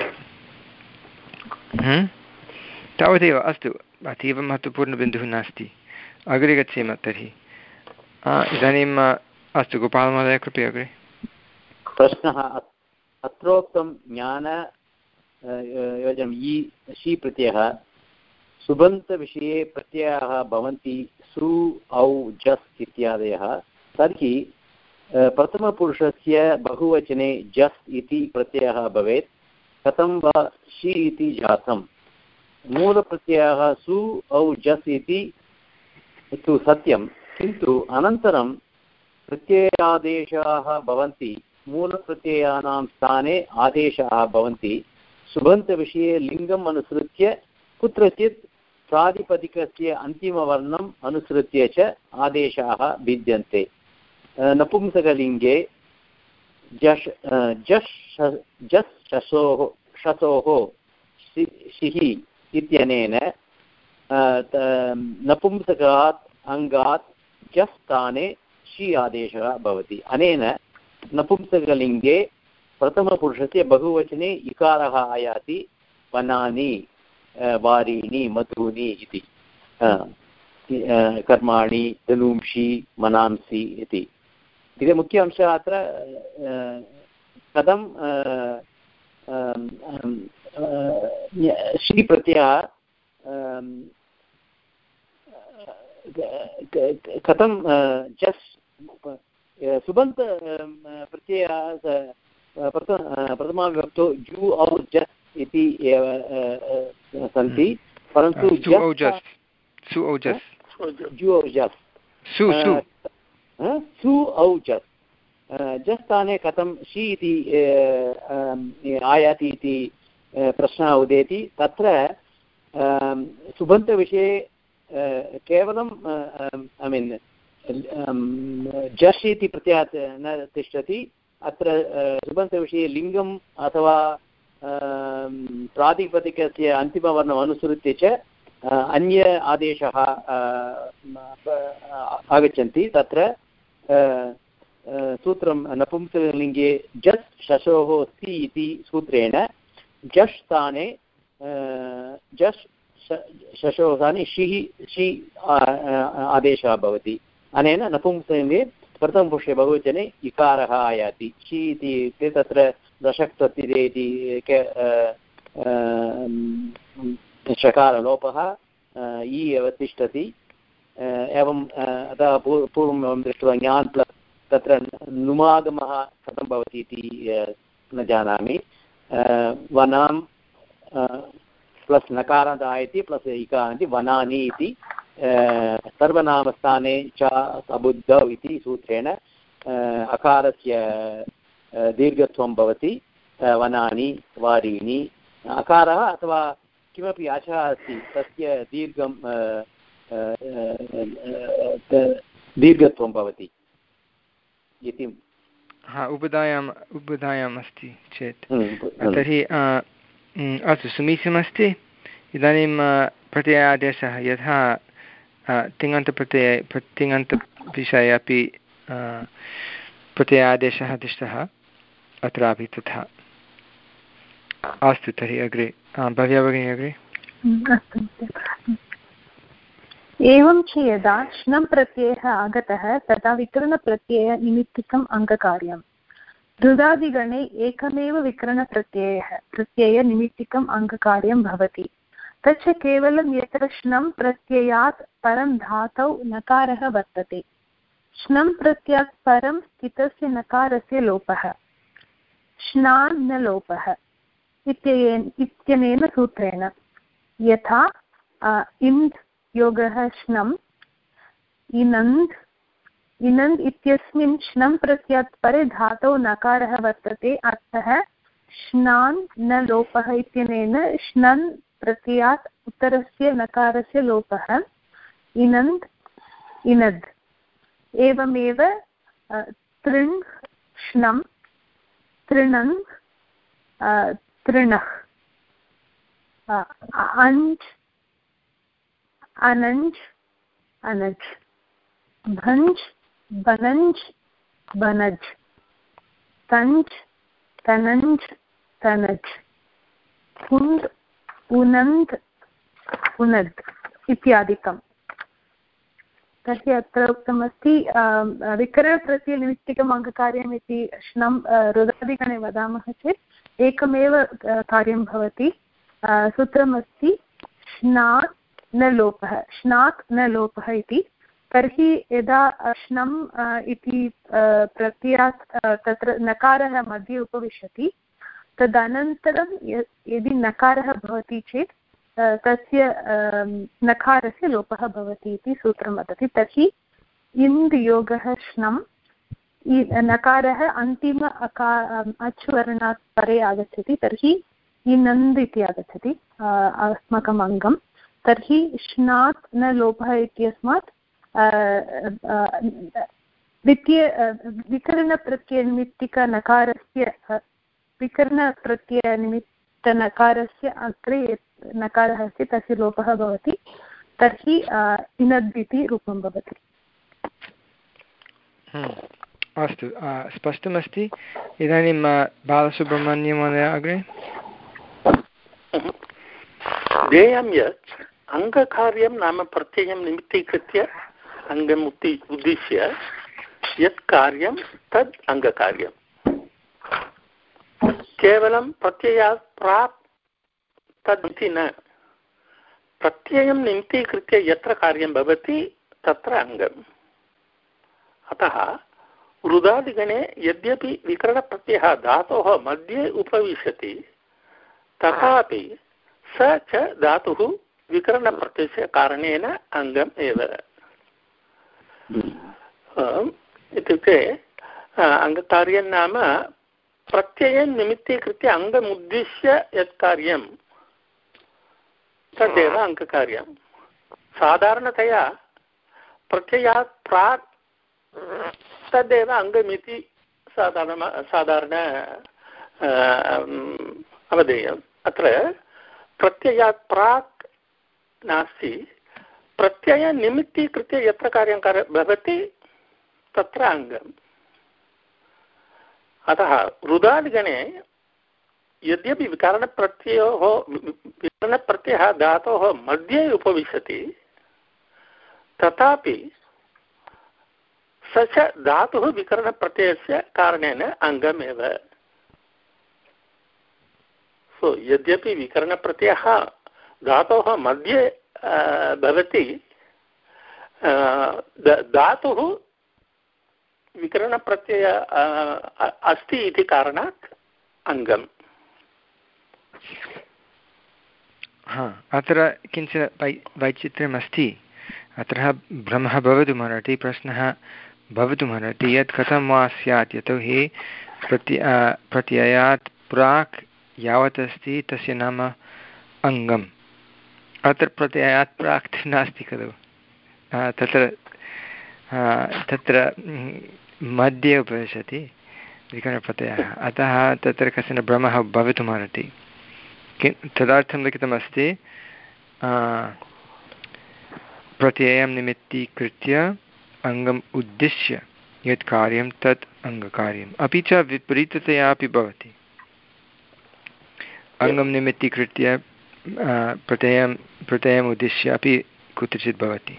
तावदेव। अस्तु, अतीव महत्त्वपूर्णबिन्दुः नास्ति। अग्रे गच्छेम तर्हि। इदानीम् अस्तु, गोपालमहोदय कृपया अग्रे। प्रश्नः अत्रोक्तं ज्ञान योजनम् इ शी प्रत्ययः सुबन्तविषये प्रत्ययाः भवन्ति सु औ जस् इत्यादयः, तर्हि प्रथमपुरुषस्य बहुवचने जस् इति प्रत्ययः भवेत्, कथं वा शी इति जातं। मूलप्रत्ययः सु औ जस् इति तु सत्यं, किन्तु अनन्तरं प्रत्ययादेशाः भवन्ति, मूलप्रत्ययानां स्थाने आदेशाः भवन्ति। सुबन्तविषये लिङ्गम् अनुसृत्य कुत्रचित् प्रातिपदिकस्य अन्तिमवर्णम् अनुसृत्य च आदेशाः भिद्यन्ते। नपुंसकलिङ्गे जश् जश् जस् शसोः शसोः शिः इत्यनेन नपुंसकात् अङ्गात् जस् स्थाने शी आदेशः भवति। अनेन नपुंसकलिङ्गे प्रथमपुरुषस्य बहुवचने इकारः आयाति, वनानि वारीणि मधूनि इति, कर्माणि धनूंषि मनांसि इति। इति मुख्य अंशः। अत्र कथं शी प्रत्ययः कथं जस् सुबन्त प्रत्ययः प्रथमाविभक्तौ जु औ जस् इति एव सन्ति, परन्तु जु औ जस् सु औ जस् जस् स्थाने कथं शी इति आयाति इति प्रश्नः उदेति। तत्र सुबन्तविषये केवलं ऐ मीन् जश् इति प्रत्ययात् न तिष्ठति। अत्र सुबन्तविषये लिङ्गम् अथवा प्रातिपदिकस्य अन्तिमवर्णम् अनुसृत्य च अन्य आदेशः आगच्छन्ति। तत्र सूत्रं नपुंसकलिङ्गे जस् शशोः सि इति सूत्रेण जश् स्थाने जश् शशोः स्थाने शिः शि आदेशः भवति। अनेन नपुंसकलिङ्गे प्रथमपुरुषे बहुवचने इकारः आयाति। शि इति तत्र दशक्ततिरे इति एक षकारलोपः इ एव तिष्ठति। एवम् अतः पूर्वं दृष्ट्वा ज्ञान् प्लस् तत्र नुमागमः कथं भवति इति न जानामि। वनां प्लस् नकारान्त आयति प्लस् इकारान्ति वनानि इति सर्वनामस्थाने च अबुद्धौ इति सूत्रेण अकारस्य दीर्घत्वं भवति। वनानि वारीणि अकारः अथवा किमपि अचः अस्ति तस्य दीर्घं दीर्घत्वं भवति इति। हा उपधायाम् उपधायाम् अस्ति चेत् तर्हि अस्तु समीचीनमस्ति। इदानीं प्रत्ययादेशः यथा तिङन्तप्रत्यये तिङन्तविषये अपि प्रत्ययादेशः दृष्टः अत्रापि तथा। अस्तु तर्हि अग्रे भव्या भगिनी अग्रे। अस्तु। एवं च यदा श्नं प्रत्ययः आगतः तदा विकरणप्रत्ययनिमित्तिकम् अङ्गकार्यम्। रुदादिगणे एकमेव विकरणप्रत्ययः प्रत्ययनिमित्तिकम् अङ्गकार्यं भवति। तच्च केवलं यत्र श्नं प्रत्ययात् परं धातौ नकारः वर्तते। श्नं प्रत्ययात् परं स्थितस्य नकारस्य लोपः श्नान् न लोपः इत्यनेन सूत्रेण। यथा इन्द् योगः श्नम् इनन्द् इनन्द् इत्यस्मिन् श्नं प्रत्ययात् परे धातौ नकारः वर्तते। अतः श्नान् न लोपः इत्यनेन श्नन् प्रत्ययात् उत्तरस्य नकारस्य लोपः इनन्द् इनद्। एवमेव तृण् श्नं तृणन् तृणः अञ्ज् अनञ्ज् अनज् भञ्ज् बनञ्ज् बनज् तञ्ज् तनञ्ज् तनज् उन्द् उनन्द् उनद् इत्यादिकम्। तर्हि अत्र उक्तमस्ति विकरणप्रत्ययनिमित्तिकम् अङ्गकार्यम् इति श्नं रुदादिगणे वदामः चेत् एकमेव कार्यं भवति। सूत्रमस्ति श्नात् न लोपः श्नात् न लोपः इति। तर्हि यदा श्नम् इति प्रत्ययात् तत्र नकारः मध्ये उपविशति तदनन्तरं यदि नकारः भवति चेत् तस्य नकारस्य लोपः भवति इति सूत्रं वदति। तर्हि इन्द् योगः श्नम् नकारः अन्तिम अका अच्वर्णात् परे आगच्छति। तर्हि इनन्द् इति आगच्छति अस्माकम् अङ्गं। तर्हि श्नात् न लोपः इत्यस्मात् द्वितीय विकरणप्रत्ययनिमित्तिकनकारस्य विकरणप्रत्ययनिमित्तनकारस्य अग्रे नकारः अस्ति तस्य लोपः भवति। तर्हि इनद् इति रूपं भवति। अस्तु स्पष्टमस्ति। इदानीं बालसुब्रह्मण्यमहोदय अग्रे। ध्येयं यत् अङ्गकार्यं नाम प्रत्ययं निमित्तीकृत्य अङ्गम् उद्दिश्य यत् कार्यं तद् अङ्गकार्यं। केवलं प्रत्ययात् प्राक् तद् इति न, प्रत्ययं निमित्तीकृत्य यत्र कार्यं भवति तत्र अङ्गम्। अतः रुदादिगणे यद्यपि विकरणप्रत्ययः धातोः मध्ये उपविशति तथापि स च धातुः विकरणप्रत्ययस्य कारणेन अङ्गम् एव। इत्युक्ते अङ्गकार्यं नाम प्रत्ययं निमित्तीकृत्य अङ्गमुद्दिश्य यत् कार्यं तदेव अङ्गकार्यं। साधारणतया प्रत्ययात् प्राक् तदेव अङ्गमिति साधारण साधारण अवधेयम्। अत्र प्रत्ययात् प्राक् नास्ति, प्रत्ययनिमित्तीकृत्य यत्र कार्यं भवति तत्र अङ्गम्। अतः रुदादिगणे यद्यपि विकरणप्रत्ययोः विकरणप्रत्ययः धातोः मध्ये उपविशति तथापि स च धातुः विकरणप्रत्ययस्य कारणेन अङ्गमेव। सो यद्यपि विकरणप्रत्ययः धातोः मध्ये भवति, धातुः विकरणप्रत्यय अस्ति इति कारणात् अङ्गम्। हा, अत्र किञ्चित् वै वैचित्र्यमस्ति। अत्र भ्रमः भवितुमर्हति, प्रश्नः भवितुमर्हति यत् कथं वा स्यात्, यतोहि प्रत्य प्रत्ययात् प्राक् यावत् अस्ति तस्य नाम अङ्गम्। अत्र प्रत्ययात् प्राक् नास्ति खलु, तत्र तत्र मध्ये उपविशति विकरणप्रत्ययः, अतः तत्र कश्चन भ्रमः भवितुमर्हति। कि तदर्थं लिखितमस्ति प्रत्ययं निमित्तीकृत्य अङ्गम् उद्दिश्य यत् कार्यं तत् अङ्गकार्यम्। अपि च विपरीततया अपि भवति, अङ्गं निमित्तीकृत्य प्रत्ययं प्रत्ययम् उद्दिश्य अपि कुत्रचित् भवति।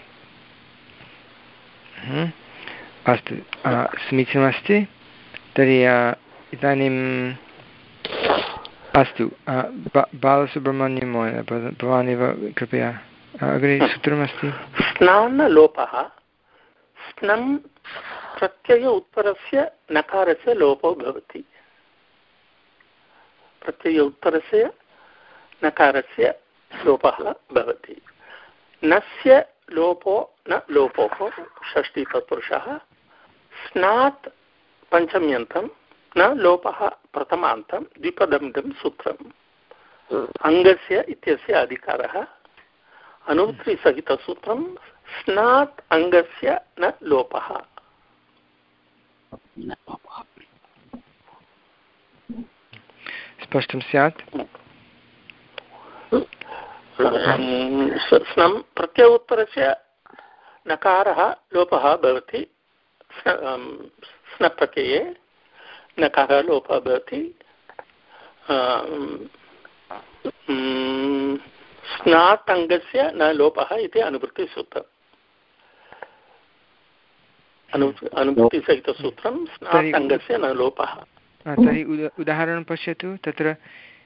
अस्तु, समीचीनमस्ति। तर्हि इदानीम् अस्तु, बालसुब्रह्मण्यं महोदय, भवानेव कृपया अग्रे सूत्रमस्ति। स्नानलोपः, स्नं प्रत्यय उत्तरस्य नकारस्य लोपो भवति। प्रत्यय उत्तरस्य नकारस्य लोपः भवति। नस्य लोपो न लोपोः षष्ठी तत्पुरुषः, स्नात् पञ्चम्यन्तं न लोपः प्रथमान्तं द्विपदमिदं सूत्रम्। अङ्गस्य इत्यस्य अधिकारः अनुवृत्तिसहितसूत्रं स्नात् अङ्गस्य न लोपः। स्पष्टं स्यात्। स्नं प्रत्यय उत्तरस्य नकारः लोपः भवति। स्नप्रत्यये नकारः लोपः भवति। स्नात् अङ्गस्य न लोपः इति अनुवृत्तिसूत्रम्। अनुवृत्तिसहितसूत्रं स्नात् अङ्गस्य न लोपः। तर्हि उदाहरणं पश्यतु। तत्र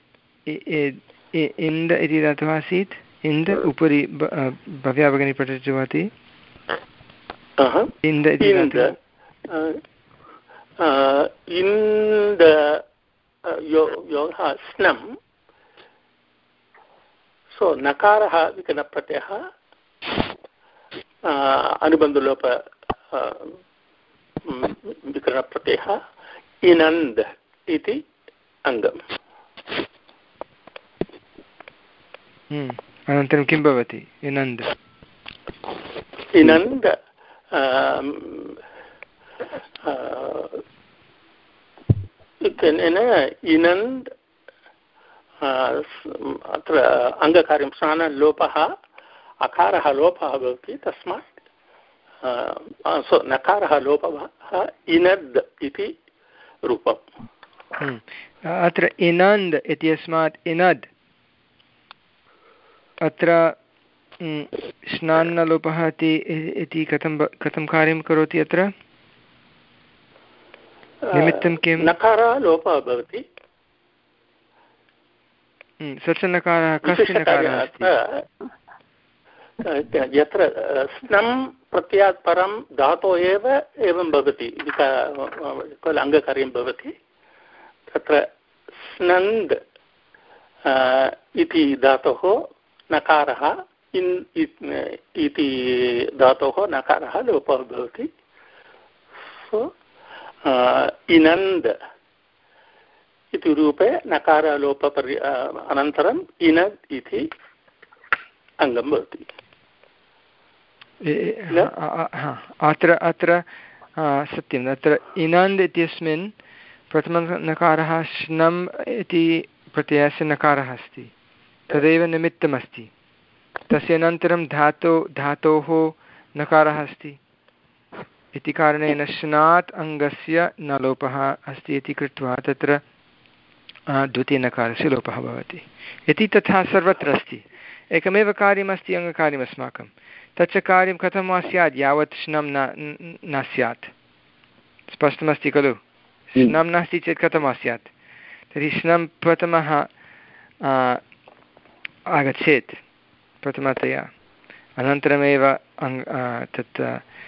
इन्द् इति धातुः आसीत्, इन्द् उपरि भव्या भगिनी पठितवती। इन्द् इति धातुः इन्द् योगः स्नं, सो नकारः विकरणप्रत्ययः, अनुबन्धलोप विकरणप्रत्ययः, इनन्द् इति अङ्गम्। अनन्तरं किं भवति? इनन्द् इनन्द् इनन्द् अत्र अङ्गकार्यं स्नानलोपः, अकारः लोपः भवति, तस्मात् सो नकारः लोपः इनद् इति रूपम्। अत्र इनन्द् इत्यस्मात् इनद्, अत्र स्नानलोपः इति कथं कथं कार्यं करोति? अत्र निमित्तं किं? नकारः लोपः भवति। स च नकारः कस्य नकारः अस्ति? यत्र स्नं प्रत्ययात् परं धातोः एव एवं भवति, अङ्गकार्यं भवति, तत्र स्नन्द् इति धातोः नकारः इन् इति धातोः नकारः लोपः भवति। सो इनन्द् इति रूपे नकारलोपपर्य अनन्तरम् इनद् इति अङ्गं भवति। अत्र अत्र हा सत्यं तत्र इनन्द् इत्यस्मिन् प्रथमनकारः श्नम् इति प्रत्ययस्य नकारः अस्ति तदेव निमित्तमस्ति तस्य अनन्तरं धातो धातोः नकारः अस्ति इति कारणेन श्नात् अङ्गस्य न लोपः अस्ति इति कृत्वा तत्र द्वितीयनकारस्य लोपः भवति इति तथा सर्वत्र अस्ति एकमेव कार्यमस्ति अङ्गकार्यम् अस्माकं तच्च कार्यं कथं वा स्यात् यावत् श्नं न न स्यात् स्पष्टमस्ति खलु श्नं नास्ति चेत् कथं वा स्यात् तर्हि श्नं प्रथमः आगच्छेत् प्रथमतया अनन्तरमेव अङ् तत्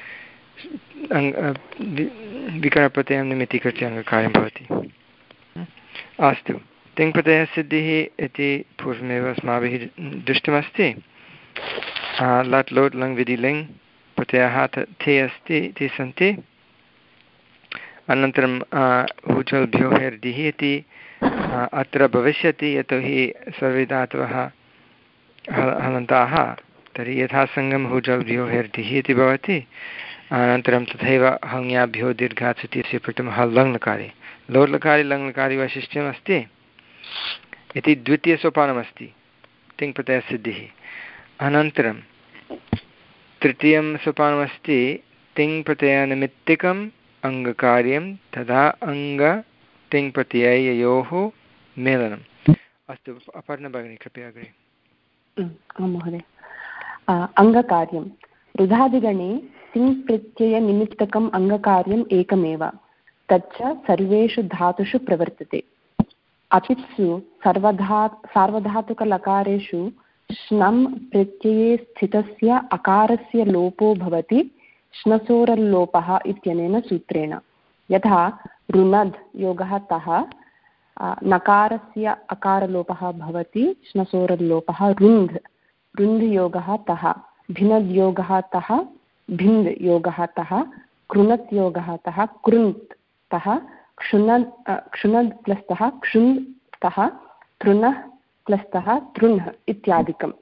विकरणप्रत्ययं निमित्तीकृत्य अङ्गकार्यं भवति अस्तु तिङ्प्रत्ययसिद्धिः इति पूर्वमेव अस्माभिः दृष्टमस्ति लट् लोट् लङ् विधि लिङ् प्रत्ययः थे अस्ति ते सन्ति अनन्तरं ऊचल्भ्यो हेर्दिः इति अत्र भविष्यति यतोहि सर्वे धातवः हलन्ताः तर्हि यथासङ्गं हूजल्भ्यो हेर्दिः इति भवति अनन्तरं तथैव हङ्याभ्यो दीर्घात् इत्यस्य प्रथमः लङ्लकारे लोट्लकारे लङ्लकारे वैशिष्ट्यम् अस्ति इति द्वितीयसोपानमस्ति तिङ्प्रत्ययसिद्धिः अनन्तरं तृतीयं सोपानमस्ति तिङ्प्रत्ययनिमित्तिकम् अङ्गकार्यं तदा अङ्ग तिङ्प्रत्यययोः मेलनम् अस्तु अपर्णा भगिनी कृपया अग्रे महोदय अङ्गकार्यं रुधादिगणे तिङ्प्रत्ययनिमित्तकम् अङ्गकार्यम् एकमेव तच्च सर्वेषु धातुषु प्रवर्तते अपित्सु सर्वधा सार्वधातुकलकारेषु श्नं प्रत्यये स्थितस्य अकारस्य लोपो भवति श्नसोरल्लोपः इत्यनेन सूत्रेण यथा रुनद् योगः तः नकारस्य अकारलोपः भवति श्नसोरल्लोपः रुन्ध् रुन्ध् योगः तः भिनद् योगः तः भिन्द् योगः तः कृणत् योगः तः कृन्त् तः क्षुनद् क्षुनद् प्लस्तः क्षुन् तः तृणः प्लस्तः तृण्ः इत्यादिकम्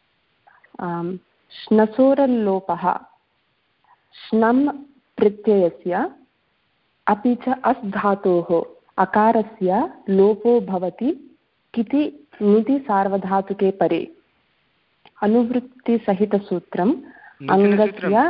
श्नसोरल्लोपः श्नं प्रत्ययस्य अपि च अस् धातोः अकारस्य लोपो भवति किति नीति सार्वधातुके परे अनुवृत्तिसहितसूत्रम् अङ्गस्य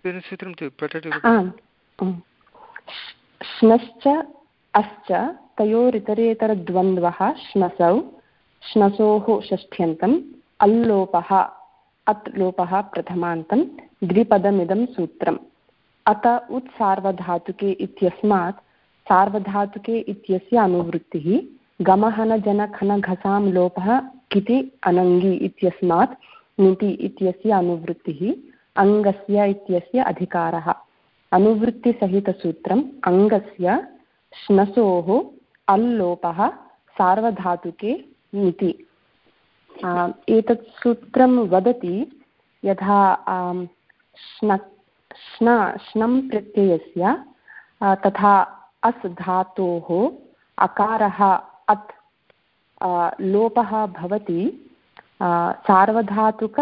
श्नश्च अश्च तयोरितरेतरद्वन्द्वः श्नसौ श्नसोः षष्ठ्यन्तम् अल्लोपः अत् लोपः प्रथमान्तं द्विपदमिदं सूत्रम् अत उत्सार्वधातुके इत्यस्मात् सार्वधातुके इत्यस्य अनुवृत्तिः गमहनजनखनघसां लोपः किति अनङ्गी इत्यस्मात् नीति इत्यस्य अनुवृत्तिः अङ्गस्य इत्यस्य अधिकारः अनुवृत्तिसहितसूत्रम् अङ्गस्य श्नसोः अल्लोपः सार्वधातुके नीति एतत् सूत्रं वदति यथा श्न श्न श्नं प्रत्ययस्य तथा अस् धातोः अकारः अत् लोपः भवति सार्वधातुक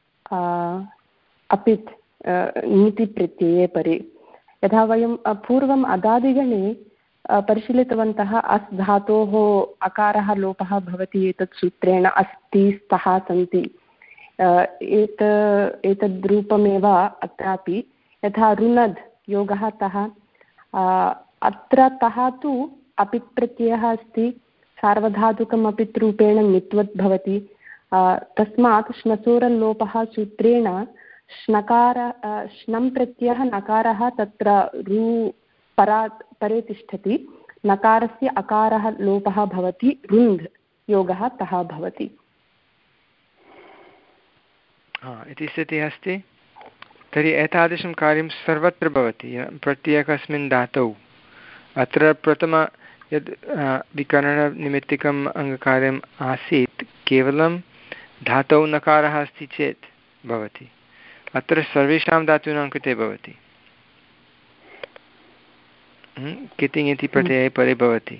अपित् नीतिप्रत्यये परे यथा वयं पूर्वम् अदादिगणे परिशीलितवन्तः अस् धातोः अकारः लोपः भवति एतत् सूत्रेण अस्ति स्तः सन्ति एत एतद्रूपमेव अत्रापि यथा रुनद् योगः तः अत्र तः तु अपित् प्रत्ययः अस्ति सार्वधातुकम् अपित् रूपेण ङित्वत् भवति तस्मात् श्नसोरल्लोपः सूत्रेण श्नकार श्नं प्रत्ययः नकारः तत्र रू परात् परे तिष्ठति नकारस्य अकारः लोपः भवति रुन्ध् योगः तः भवति इति स्थितिः अस्ति तर्हि एतादृशं कार्यं सर्वत्र भवति प्रत्येकस्मिन् धातौ अत्र प्रथम यद् विकरणनिमित्तिकम् अङ्गकार्यम् आसीत् केवलं धातौ नकारः अस्ति चेत् भवति अत्र सर्वेषां धातूनां कृते भवति कितिङ् इति प्रत्यये परे भवति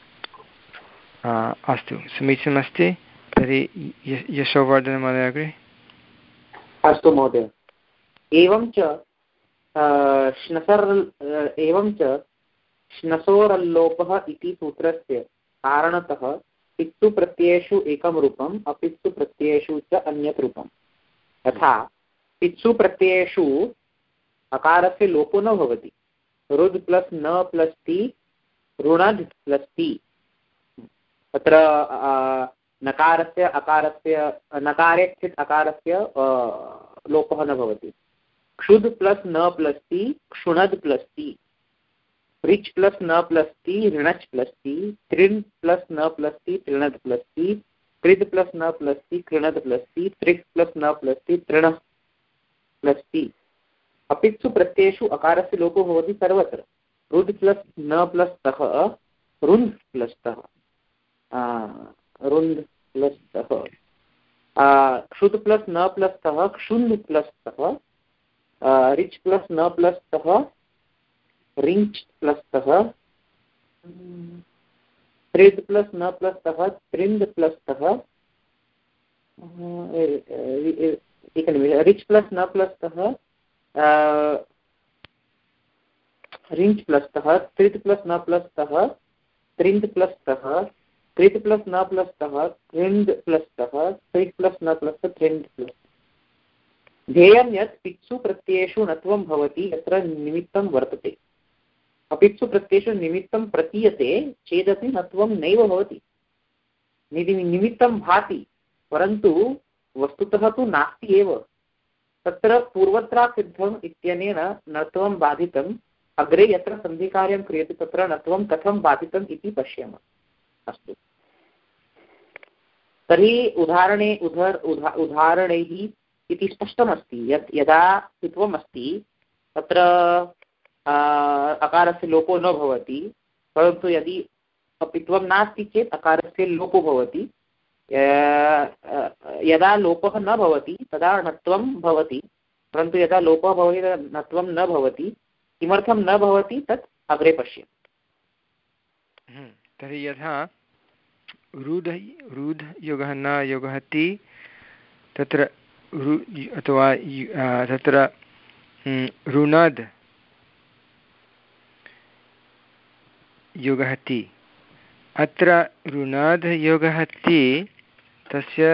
अस्तु समीचीनमस्ति तर्हि यशोवर्धनमहोदय अग्रे अस्तु महोदय एवं च श्नसर् एवं च श्नसोरल्लोपः इति सूत्रस्य कारणतः पित्सु प्रत्ययेषु एकं रूपम् अपित्सु प्रत्ययेषु च अन्यत् रूपम्। यथा पित्सु प्रत्ययेषु अकारस्य लोपो न भवति। रुद् प्लस् न प्लस् ति ऋणद् प्लस् ति। तत्र नकारस्य अकारस्य नकारे स्थित अकारस्य लोपः न भवति। क्षुद् प्लस् न प्लस् ति क्षुणद् प्लस् ति। ऋच् प्लस् न प्लस् ति ऋणच् प्लस् ति। त्रिन् प्लस् न प्लस् ति तृणद् प्लस् ति। कृद् प्लस् न प्लस् ति कृणद् प्लस् ति। त्रिक् प्लस् न प्लस् ति तृण प्लस् ति। अपित्सु प्रत्ययेषु अकारस्य लोपो भवति सर्वत्र। रुद् प्लस् न प्लस् तः रुन्द् प्लस् तः रुन्द् प्लस् तः। क्षुद् प्लस् न प्लस् तः क्षुन्द् प्लस् तः। रिच् प्लस् न प्लस् तः रिञ्च् प्लस् तः। त्रिद् प्लस् न प्लस् तः त्रिन्द् प्लस् तः। एकनिमिषम् रिच् प्लस् न प्लस् तः रिञ्च् प्लस् तः। त्रिद् प्लस् न प्लस् तः त्रिन्द् प्लस् तः। कृत् प्लस् न प्लस् तः कृन्द् प्लस् तः। त्रिक् प्लस् न प्लस् तः त्रिन्द् प्लस्। ध्येयं यत् पित्सु प्रत्ययेषु नत्वं भवति यत्र निमित्तं वर्तते। अपित्सु प्रत्ययेषु निमित्तं प्रतीयते चेदपि नत्वं नैव भवति। निमित्तं भाति परन्तु वस्तुतः तु नास्ति एव। तत्र पूर्वत्रा सिद्धम् इत्यनेन नत्वं बाधितम्। अग्रे यत्र सन्धिकार्यं क्रियते तत्र नत्वं कथं बाधितम् इति पश्यामः। अस्तु, तर्हि उदाहरणे उदार उदा उदाहरणैः इति स्पष्टमस्ति यत् यदा पित्वम् अस्ति तत्र अकारस्य लोपो न भवति, परन्तु यदि पित्वं नास्ति चेत् अकारस्य लोपो भवति। यदा लोपः न भवति तदा नत्वं भवति, परन्तु यदा लोपः भवति तदा नत्वं न भवति। किमर्थं न भवति तत् अग्रे पश्येम। तर्हि यथा रुद् रुद् योगः न योगः ति तत्र रु अथवा तत्र ऋणद् योगः ति। अत्र ऋणाद् योगः ति तस्य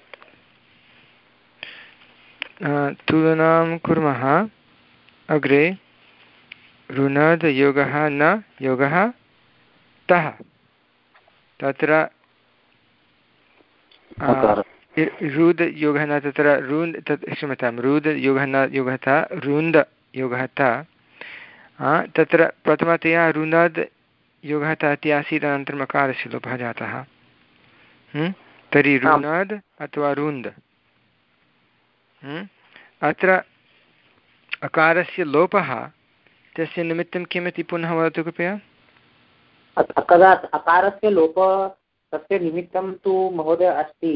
तुलनां कुर्मः। अग्रे ऋणाद् योगः न योगः तः। तत्र रुद् योगः न तत्र रुन्द् तत् क्षम्यतां रुद् योगः न योगः तः रुन्द् योगः तः। तत्र प्रथमतया ऋणाद् योगः तः इति आसीत्, अनन्तरम् अकारस्य लोपः जातः। तर्हि ऋणाद् अथवा रुन्द्। अत्र अकारस्य लोपः तस्य निमित्तं किमिति पुनः वदतु कृपया। कदा अकारस्य लोपः तस्य निमित्तं तु महोदय अस्ति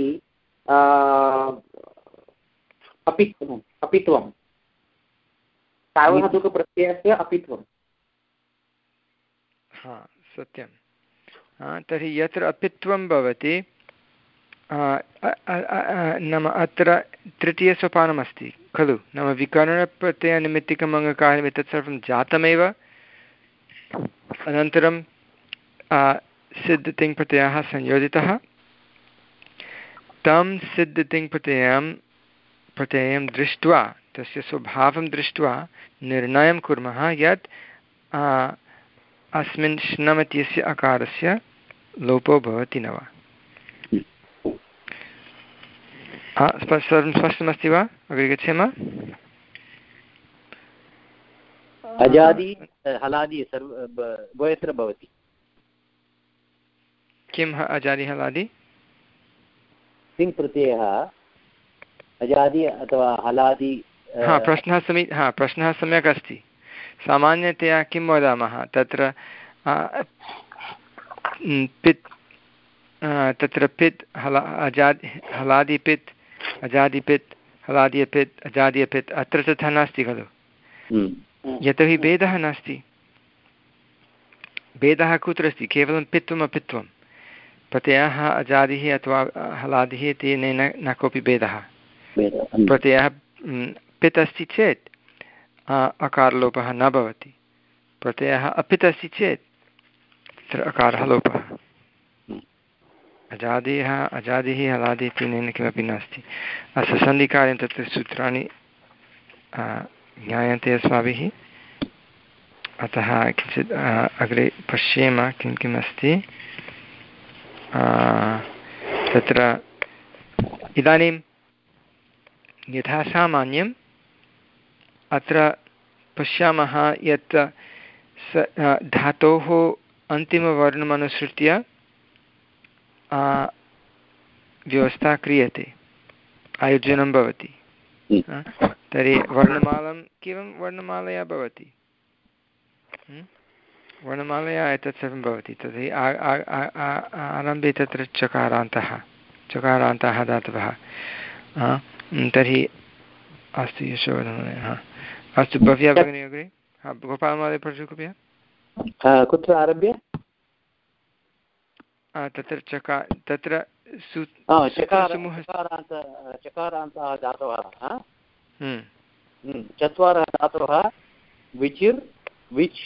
अपित्वम् अपित्वं सार्वधातुकप्रत्ययस्य अपित्वं। हा सत्यं। तर्हि यत्र अपित्वं भवति नाम अत्र तृतीयसोपानमस्ति खलु, नाम विकरणप्रत्ययनिमित्तिकम् अङ्गकारम् एतत् सर्वं जातमेव। अनन्तरं सिद्धतिङ्प्रत्ययः संयोजितः। तं सिद्धतिङ्प्रत्ययं प्रत्ययं दृष्ट्वा तस्य स्वभावं दृष्ट्वा निर्णयं कुर्मः यत् अस्मिन् श्नम् इत्यस्य अकारस्य लोपो भवति न वा। सर्वं स्पष्टमस्ति वा? अग्रे गच्छेम। अजादि हलादि सर्वत्र भवति। किं अजादि हलादि? तिङ् प्रत्ययः अजादि अथवा हलादि। हा प्रश्नः समी हा प्रश्नः सम्यक् अस्ति। सामान्यतया किं वदामः तत्र पित् तत्र पित् हला अजादि हलादि पित् अजादि पित् हलादि अपित् अजादि अपित्। अत्र तथा नास्ति खलु, यतोहि भेदः नास्ति। भेदः कुत्र अस्ति? केवलं पित्वम् अपित्वं। प्रत्ययः अजादिः अथवा हलादिः इत्यनेन न कोऽपि भेदः। प्रत्ययः पित् अस्ति चेत् अकारलोपः न भवति। प्रत्ययः अपित् अस्ति चेत् तत्र अकारः लोपः। अजादिः अजादिः हलादि इत्यनेन किमपि नास्ति। अस्य सन्धिकार्यं तत्र सूत्राणि ज्ञायन्ते अस्माभिः, अतः किञ्चित् अग्रे पश्येम किं किम् अस्ति तत्र। इदानीं यथा सामान्यम् अत्र पश्यामः यत् स धातोः अन्तिमवर्णमनुसृत्य व्यवस्था क्रियते, आयोजनं भवति। तर्हि वर्णमालं केवलं वर्णमालया भवति, वर्णमालया एतत् सर्वं भवति। तर्हि आरम्भे तत्र चकारान्तः चकारान्तः धातवः। तर्हि अस्तु यशोधमहोदय, अस्तु भव्या भगिनी अग्रे। गोपालमहोदय पठतु कृपया। कुत्र आरभ्य? तत्र चका तत्र चकारान्तः धातवः चत्वारः धातवः विचिर् विच्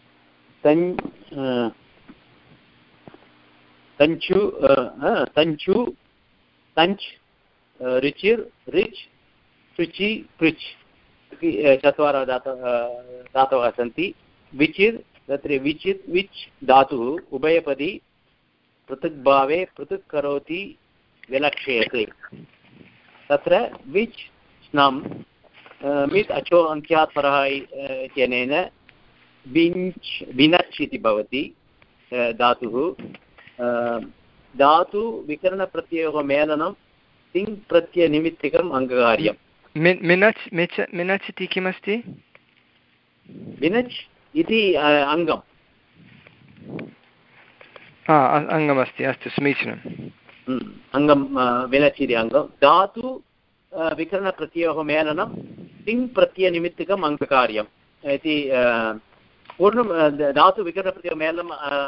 तञ्चु तञ्चु तञ्च् ऋचिर् रिच् पृचि पृच् इति चत्वारः धातवः सन्ति। विचिर् तत्र विचित् विच् धातुः उभयपदी पृथक्भावे पृथक् करोति विलक्ष्यते। तत्र विच् स्नं मित् अचो अङ्क्यात् परः इत्यनेन विञ्च् विनच् इति भवति धातुः। धातु विकरणप्रत्ययोः मेलनं तिङ् प्रत्ययनिमित्तिकम् अङ्गकार्यं। मिनच् मिनच् इति किमस्ति? विनच् इति अङ्गम् अङ्गमस्ति। अस्तु, समीचीनम्। अङ्गं विनच् इति अङ्गं। धातु विकरणप्रत्ययोः मेलनं तिङ् प्रत्ययनिमित्तिकम् अङ्गकार्यम् इति पूर्णं धातु विकरणप्रत्ययोः मेलनं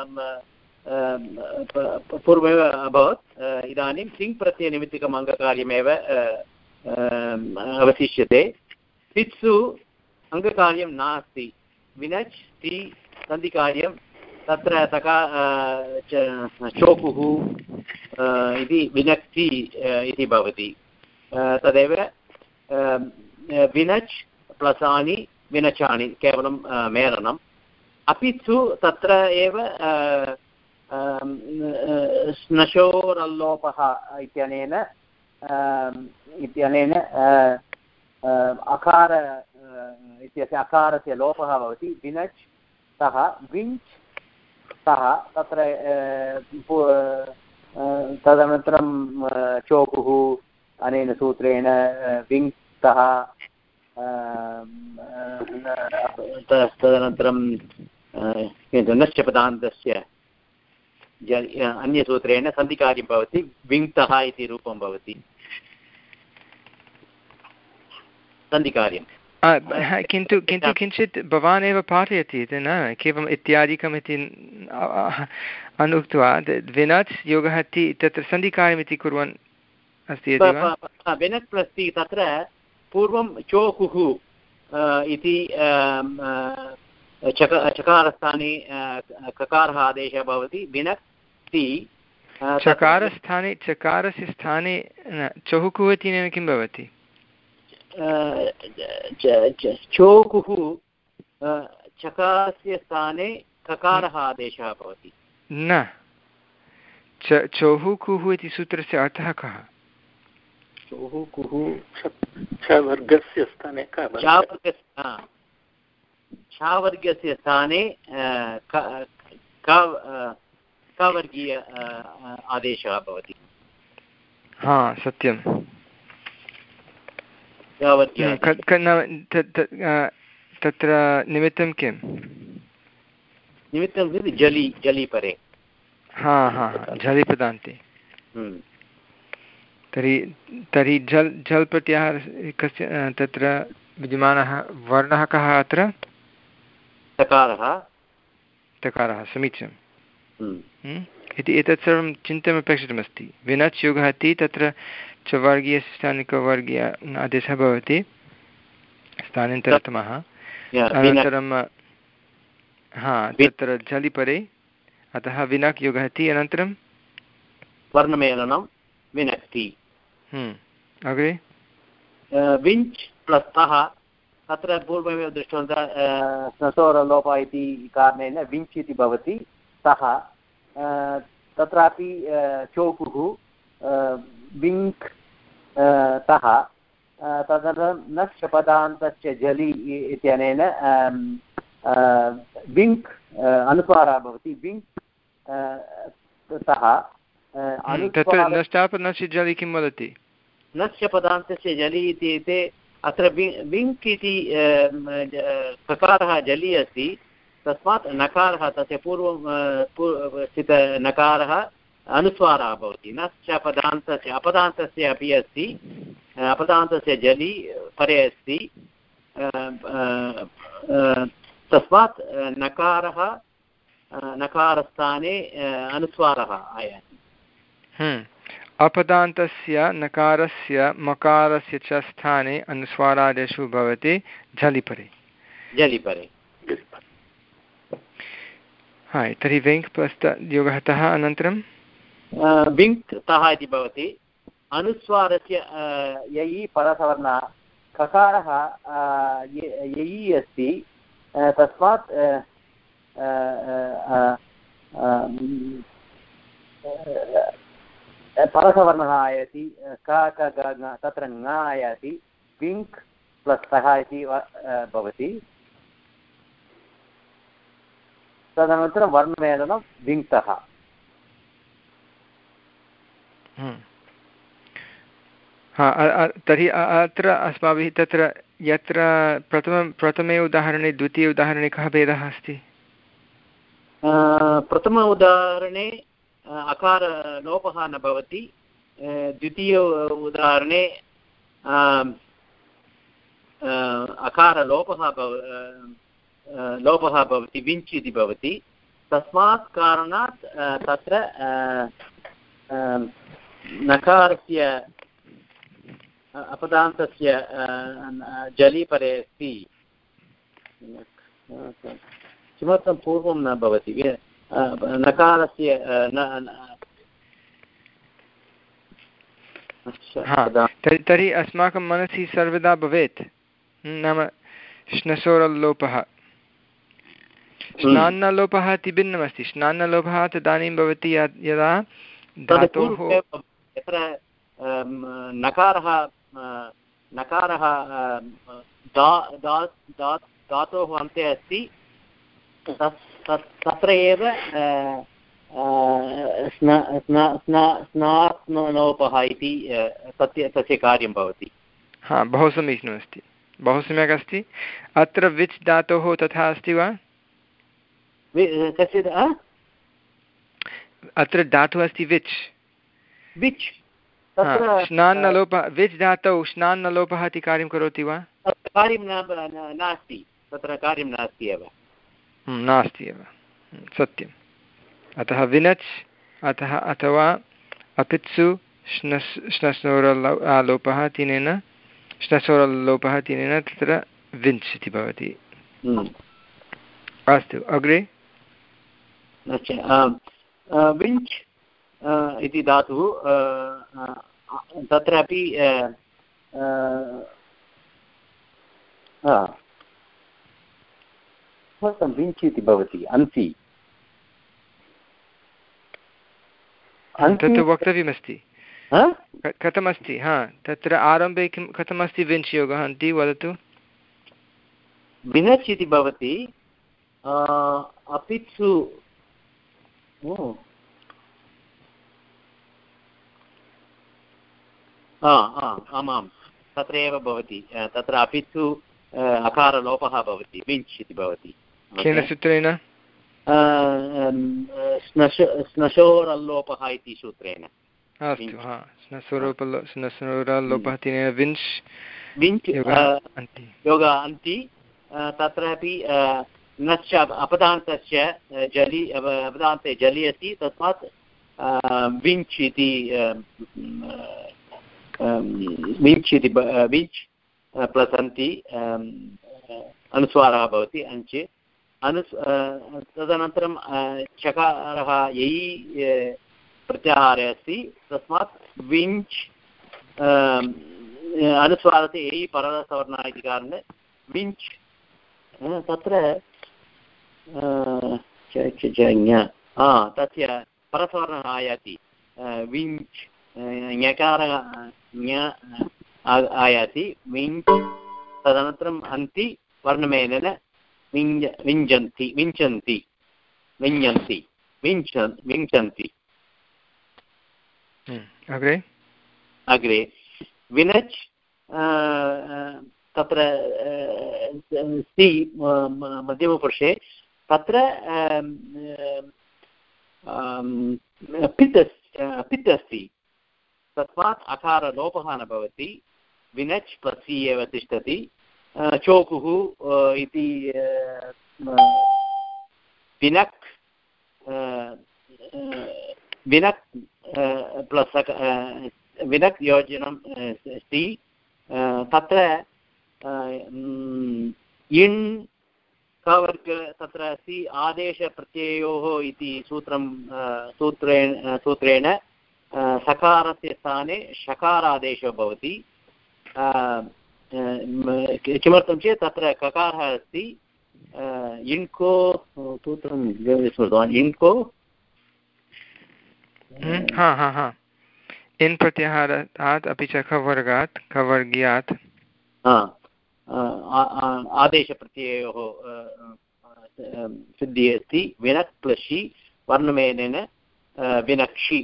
पूर्वमेव अभवत्। इदानीं तिङ् प्रत्ययनिमित्तिकम् अङ्गकार्यमेव अवशिष्यते। तित्सु अङ्गकार्यं नास्ति। विनच् ति सन्धिकार्यं तत्र तका चोकुः इति विनक्ति इति भवति। तदेव विनच् प्लसानि विनचानि केवलं मेलनम्। अपि तु तत्र एव स्नशोरल्लोपः इत्यनेन इत्यनेन अकार इत्यस्य अकारस्य लोपः भवति। विनच् सः विञ्च् सः तत्र तदनन्तरं चोकुः अनेन सूत्रेण विङ्क्तः तदनन्तरं नश्चपदान्तस्य अन्यसूत्रेण सन्धिकार्यं भवति। विङ्क्तः इति रूपं भवति सन्धिकार्यं। किन्तु किन्तु किञ्चित् भवान् एव पाठयति इति न, केवलम् इत्यादिकम् इति अनुक्त्वा विनच् योगः ति तत्र सन्धिकार्यमिति कुर्वन् अस्ति। विनच् प्लस् ति तत्र पूर्वं चोकुः इति चक चकारस्थाने ककारः आदेशः भवति। विनक् ति चकारस्थाने चकारस्य स्थाने चहुकुः इत्यनेन किं भवति? चोकुः चकारस्य स्थाने ककारः आदेशः भवति। न, चहुकुः इति सूत्रस्य अर्थः कः? चहुकुः छवर्गस्य स्थाने छावर्गस्य स्थाने कवर्गीय आदेशः भवति। हा, सत्यं। तत्र निमित्तं किं? निमित्तं जलि जलि परे। हा हा झलि पदान्ते। तर्हि तर्हि झल् झल् प्रत्याहारः कस्य तत्र विद्यमानः वर्णः कः अत्र? तकारः। तकारः, समीचीनम्। इति एतत् सर्वं चिन्तनमपेक्षितमस्ति। विनच् योगः ति तत्र चवर्गीयस्य स्थाने कवर्गीय आदेशः भवति स्थानान्तरतमः। अनन्तरं हा तत्र झलिपरे अतः विनक् योगः इति अनन्तरं वर्णमेलनं विनक्ति अग्रे विञ्च् प्लस् तः तत्र पूर्वमेव दृष्टवन्तः स्नसोरलोपः इति कारणेन विञ्च् इति भवति सः तत्रापि चोपुः विङ्क् तः तदनन्तरं नश्च पदान्तस्य झलि इत्यनेन विङ्क् अनुस्वारः भवति विङ्क् तः तत्र नश्चापनस्य झलि किं वदति नश्च पदान्तस्य झलि इति अत्र विङ्क् इति प्रकारः झलि अस्ति तस्मात् नकारः तस्य पूर्वं स्थितनकारः अनुस्वारः भवति नश्च पदान्तस्य अपदान्तस्य अपि अस्ति अपदान्तस्य झलि परे अस्ति तस्मात् नकारः नकारस्थाने अनुस्वारः आयाति अपदान्तस्य नकारस्य मकारस्य च स्थाने अनुस्वारादेशु भवति झलिपरे झलिपरे हाय् तर्हि वेङ्क् प्लस् योगः तः अनन्तरं विङ्क् तः इति भवति अनुस्वारस्य ययि परसवर्णः ककारः ययि अस्ति तस्मात् परसवर्णः आयाति क क ग तत्र ङ आयाति विङ्क् प्लस् तः इति भवति तदनन्तरं वर्णमेलनं विङ्क्तः हा तर्हि अत्र अस्माभिः तत्र यत्र प्रथमं प्रथमे उदाहरणे द्वितीये उदाहरणे कः भेदः अस्ति प्रथम उदाहरणे अकारलोपः न भवति द्वितीय उदाहरणे अकारलोपः लोपः भवति विञ्च् इति भवति तस्मात् कारणात् तत्र नकारस्य अपदान्तस्य झलिपरे अस्ति किमर्थं पूर्वं न भवति नकारस्य तर्हि अस्माकं मनसि सर्वदा भवेत् नाम श्नसोरल्लोपः श्नान्नलोपः इति भिन्नमस्ति श्नान्नलोपः तदानीं भवति यदा धातोः यत्र नकारः नकारः धातोः अन्ते अस्ति तत्र एव स्नात्मलोपः इति तस्य तस्य कार्यं भवति हा बहु समीचीनमस्ति बहु सम्यक् अस्ति अत्र विच् धातोः तथा अस्ति वा कस्य अत्र धातुः अस्ति विच् विच् श्नान्नलोपः विच् धातौ श्नान्नलोपः इति कार्यं करोति वा कार्यं नास्ति तत्र कार्यं नास्ति एव नास्ति एव सत्यम् अतः विनच् अतः अथवा अपित्सु श्नस् श्नसोरलोपः तिनेन श्नसोरलोपः तिनेन तत्र विञ्च् इति भवति अस्तु अग्रे विञ्च् इति धातुः तत्रापि विञ्च् इति भवति अन्ति तत् वक्तव्यमस्ति कथमस्ति हा तत्र आरम्भे किं कथमस्ति विञ्च् योगः अन्ति वदतु विनच् इति भवति अपित्सु आमां तत्र एव भवति तत्र अपित्सु अकारलोपः भवति विञ्च् इति भवति केन सूत्रेण स्नशोरल्लोपः इति सूत्रेण अस्तु हा स्नसोरोपलो स्नसोरल्लोपः तिनेन विञ्च् विञ्च् योगः अन्ति तत्रापि नश्च अपदान्तस्य झलि अपदान्ते झलि अस्ति तस्मात् विञ्च् इति विञ्च् इति विञ्च् प्लस् अन्ति अनुस्वारः भवति अञ्चे अनु तदनन्तरं चकारः ययि प्रत्याहारे अस्ति तस्मात् विञ्च् अनुस्वारते ययि परसवर्णः इति कारणेन विञ्च् तत्र तस्य परसवर्णः आयाति विञ्च् ञकारः आयाति विञ्च् तदनन्तरम् अन्ति वर्णमेलेन विञ्ज विञ्जन्ति विञ्चन्ति विञ्जन्ति विञ्च विञ्चन्ति अग्रे अग्रे विनच् तत्र सि मध्यमपुरुषे तत्र पित् पित् अस्ति तस्मात् अकारलोपः न भवति विनच् प्लसि एव तिष्ठति चोकुः इति विनक् विनक् प्लस् विनक् योजनं अस्ति तत्र इण् कवर्ग तत्र अस्ति आदेशप्रत्ययोः इति सूत्रं सूत्रेण सूत्रेण सकारस्य स्थाने शकारादेशो भवति किमर्थं चेत् तत्र ककारः अस्ति इण्को सूत्रं स्मृतवान् इण्को हा हा हा इन् प्रत्याहारात् अपि च खवर्गात् खवर्ग्यात् आदेशप्रत्ययोः सिद्धिः अस्ति विनक् प्लसि वर्णमेलेन विनक्षि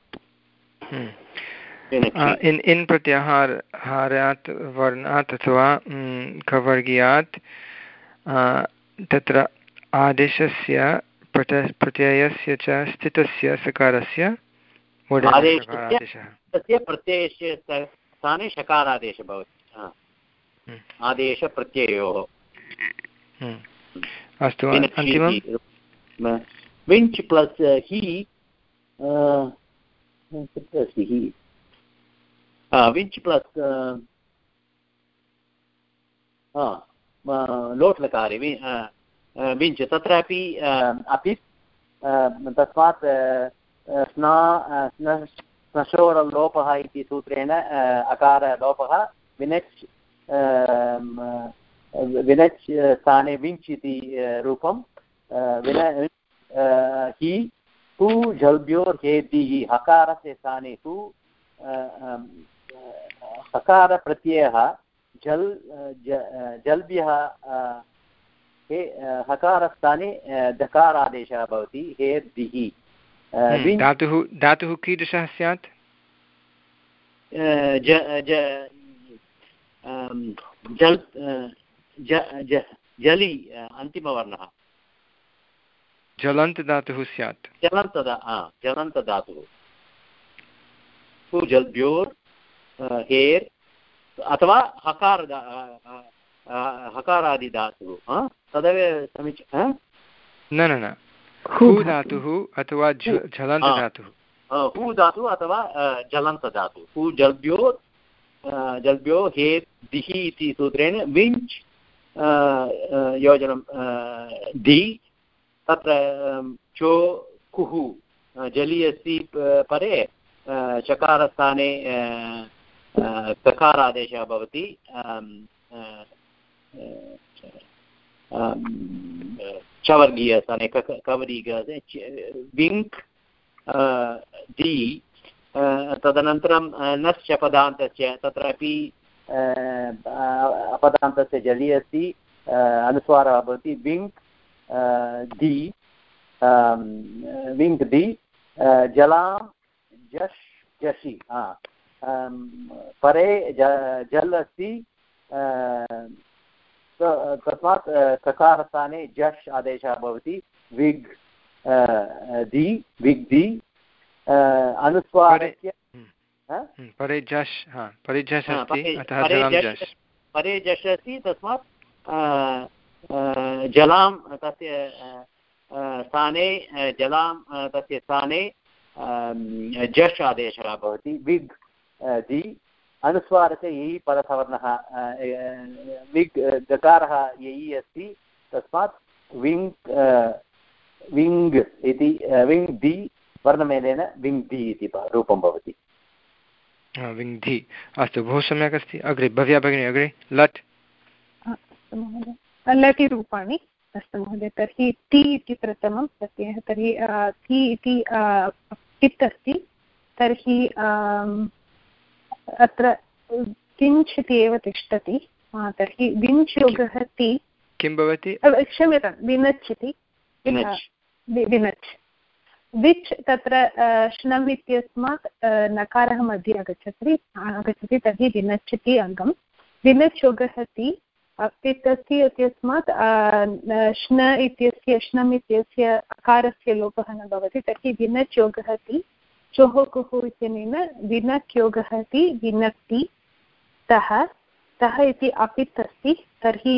इन् इन् प्रत्याहारात् वर्णात् अथवा खवर्गीयात् तत्र आदेशस्य प्रत प्रत्ययस्य च स्थितस्य सकारस्य तस्य प्रत्ययस्य स्थाने शकारादेशः भवति आदेशप्रत्ययोः अस्तु अन्तिमं विञ्च् प्लस् हि अस्ति हि विञ्च् प्लस् लोट् लकारे विञ्च् तत्रापि अपि तस्मात् स्ना स्नशोरलोपः इति सूत्रेण अकारलोपः विनच् विनच् स्थाने विञ्च् इति रूपं विन हि तु जल्भ्योर् हेदिः हकारस्य स्थाने तु हकारप्रत्ययः जल् जल्भ्यः हकारस्थाने दकारादेशः भवति हेर्दिः धातुः धातुः कीदृशः स्यात् जलि अन्तिमवर्णः जलन्त धातुः स्यात् जलन्त जलन्तधातुः जल्भ्योर् हेर् अथवा हकार हकारादिधातुः तदेव समीचीनं न न न हू धातुः अथवा झलन्त धातुः हू धातुः अथवा जलन्त धातुः हू जल्भ्यो जल्भ्यो हेर् दिः इति सूत्रेण विञ्च् योजनं दि तत्र चो कुः जलि अस्ति परे चकारस्थाने ककारादेशः भवति चवर्गीयस्थाने कवरीग विङ्क् दि तदनन्तरं नश्च पदान्तस्य तत्रापि अपदान्तस्य जलि अस्ति अनुस्वारः भवति विङ्क् दि विङ्क् दि जलां जश् जषि परे जल् अस्ति तस्मात् ककारस्थाने जश् आदेशः भवति विग् दि विग् दि अनुस्वारस्य परे जश् परे जश् अस्ति अतः जलं जश् परे जश् अस्ति तस्मात् जलां तस्य स्थाने जलां तस्य स्थाने जश् आदेशः भवति विग् दि अनुस्वारस्य ययि परसवर्णः विग् गकारः ययि अस्ति तस्मात् विङ् विङ् इति विङ् दि वर्णमेलेन विङ् दि इति रूपं भवति। विङ्धि अस्तु बहु सम्यक् अस्ति। अग्रे भव्या भगिनी अग्रे लट् लटि रूपाणि अस्तु महोदय। तर्हि ति इति प्रथमं प्रत्ययः तर्हि ति इति पित् अस्ति तर्हि अत्र किञ्च् इति एव तिष्ठति तर्हि विञ्च् योगः ति किं भवति क्षम्यतां विनच् इति विनच् विच् तत्र श्नम् इत्यस्मात् नकारः मध्ये आगच्छति आगच्छति तर्हि विनच् इति अङ्गं विनच् योगः ति पितस्य इत्यस्मात् श्न इत्यस्य श्नम् इत्यस्य अकारस्य लोपः न भवति तर्हि विनच् योगः ति चोः कुः इत्यनेन विनक् योगः ति विनक्ति तः तः इति अपित् अस्ति तर्हि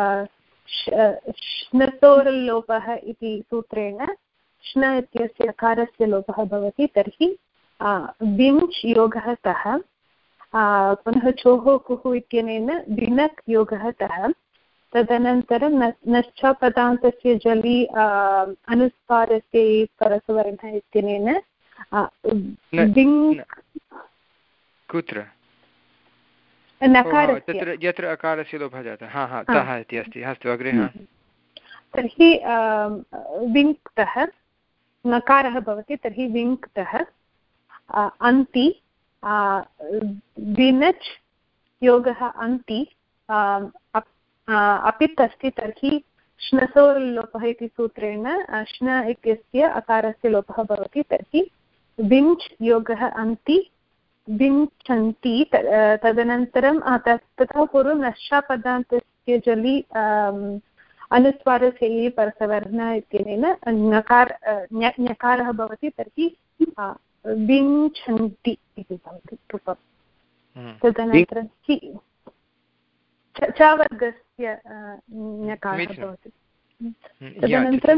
श्नतोर्लोपः इति सूत्रेण श्न इत्यस्य अकारस्य लोपः भवति तर्हि विञ्च् योगः तः पुनः चोः कुः इत्यनेन विनक् योगः तः तदनन्तरं नश्चपदान्तस्य जलि अनुस्वारस्य परसवर्णः इत्यनेन कुत्र नकारस्य यत्र अकारस्य लोपः जातः हा हा तः इति अस्ति अस्तु अग्रे तर्हि विङ्क्तः नकारः भवति तर्हि विङ्क्तः अन्ति विनच् योगः अन्ति अपित् अस्ति तर्हि श्नसोर्लोपः इति सूत्रेण श्न इत्यस्य अकारस्य लोपः भवति तर्हि विञ्च् योगः अन्ति विञ्चन्ति तदनन्तरं ततः पूर्वं नश्चापदान्तस्य जलि अनुस्वारस्य ये परसवर्णः इत्यनेन नकार ञकारः भवति तर्हि विञ्छन्ति इति भवति रूपं तदनन्तरं च वर्गस्य ञकारः भवति तदनन्तरं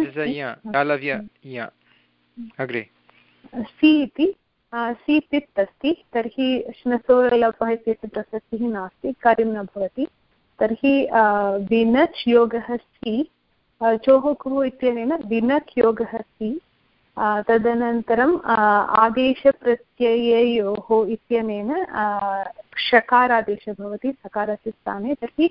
सि इति सि पित् अस्ति तर्हि श्नसोर्लोपः इत्यस्य प्रसक्तिः नास्ति कार्यं न भवति तर्हि विनच् योगः सि चोः कुः इत्यनेन विनक् योगः सि तदनन्तरम् आदेशप्रत्यययोः इत्यनेन षकारादेशः भवति सकारस्य स्थाने तर्हि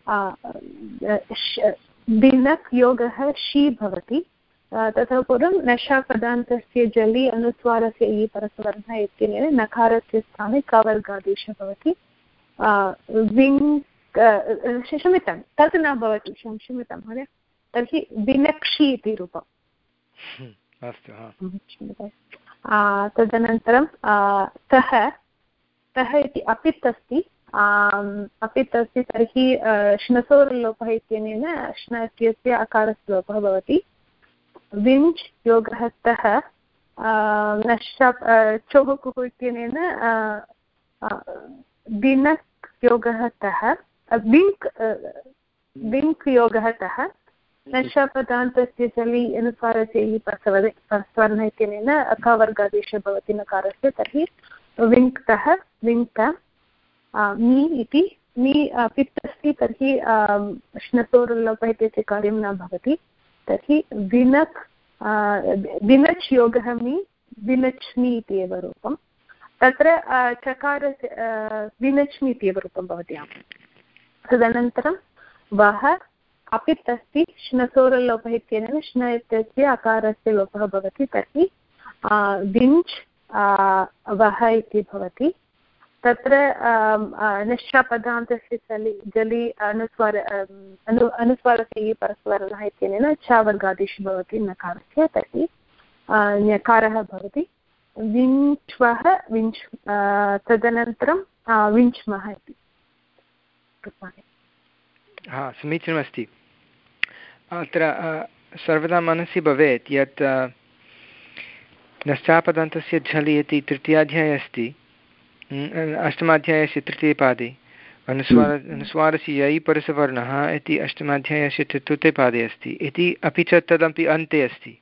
विनक् योगः षि भवति ततः पूर्वं नशापदान्तस्य जलि अनुस्वारस्य इ परसवर्णः इत्यनेन नकारस्य स्थाने कवर्गादेशः भवति विङ् क्षम्यतां तत् न भवति क्षम्यतां महोदय तर्हि विनक्षि इति रूपम् अस्तु तदनन्तरं तः तः इति अपित् अस्ति अपित् अस्ति तर्हि श्नसोर्लोपः इत्यनेन श्न इत्यस्य अकारस्य लोपः भवति विञ्च् योगः तः नश्च चोः कुः इत्यनेन विनक् योगः तः विङ्क् विङ्क् योगः तः नश्चपदान्तस्य चलि अनुस्वारस्य इ परसवर्णः इत्यनेन अकवर्गादेशः भवति नकारस्य तर्हि विङ्क्तः विङ्क्त मी इति मी पित् अस्ति तर्हि श्नसोर्लोपः इत्यस्य कार्यं न भवति तर्हि विनक् विनच् योगः मी विनच्मि इति एव रूपं तत्र चकारस्य विनच्मि इति एव रूपं भवति तदनन्तरं वः अपित् अस्ति श्नसोर्लोपः इत्यनेन श्न इत्यस्य अकारस्य लोपः भवति तर्हि विञ्च् वः इति भवति तत्र निश्चापदान्तस्य जलि जलि अनुस्वार अनु अनुस्वारस्य परस्वरः इत्यनेन च वर्गादिषु भवति नकारस्य तर्हि ञकारः भवति विञ्च्वः विञ्च् तदनन्तरं विञ्च्मः इति हा समीचीनमस्ति अत्र सर्वदा मनसि भवेत् यत् नश्चापदान्तस्य झलि इति तृतीयाध्याये अस्ति अष्टमाध्यायस्य तृतीयपादे अनुस्वार अनुस्वारस्य यै परसवर्णः इति अष्टमाध्यायस्य चतुर्थे पादे अस्ति इति अपि च तदपि अन्ते अस्ति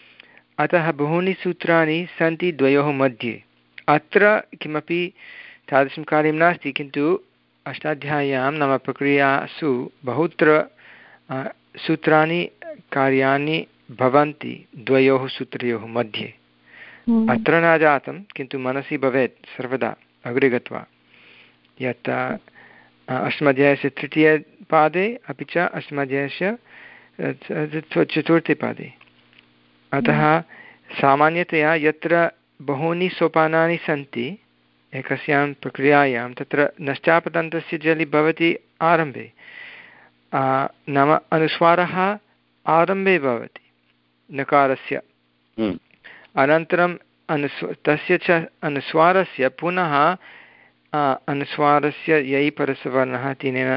अतः बहूनि सूत्राणि सन्ति द्वयोः मध्ये अत्र किमपि तादृशं कार्यं नास्ति, किन्तु अष्टाध्याय्यां नाम प्रक्रियासु बहुत्र सूत्राणि कार्याणि भवन्ति द्वयोः सूत्रयोः मध्ये। अत्र न जातं, किन्तु मनसि भवेत् सर्वदा अग्रे गत्वा, यत् अष्टमाध्यायस्य तृतीयपादे अपि च अष्टमाध्यायस्य चतुर्थे पादे। अतः सामान्यतया यत्र बहूनि सोपानानि सन्ति एकस्यां प्रक्रियायां, तत्र नश्चापदन्तस्य जलि भवति आरम्भे, नाम अनुस्वारः आरम्भे भवति नकारस्य, अनन्तरम् अनुस्व तस्य च अनुस्वारस्य पुनः अनुस्वारस्य यै परसवर्णः तेन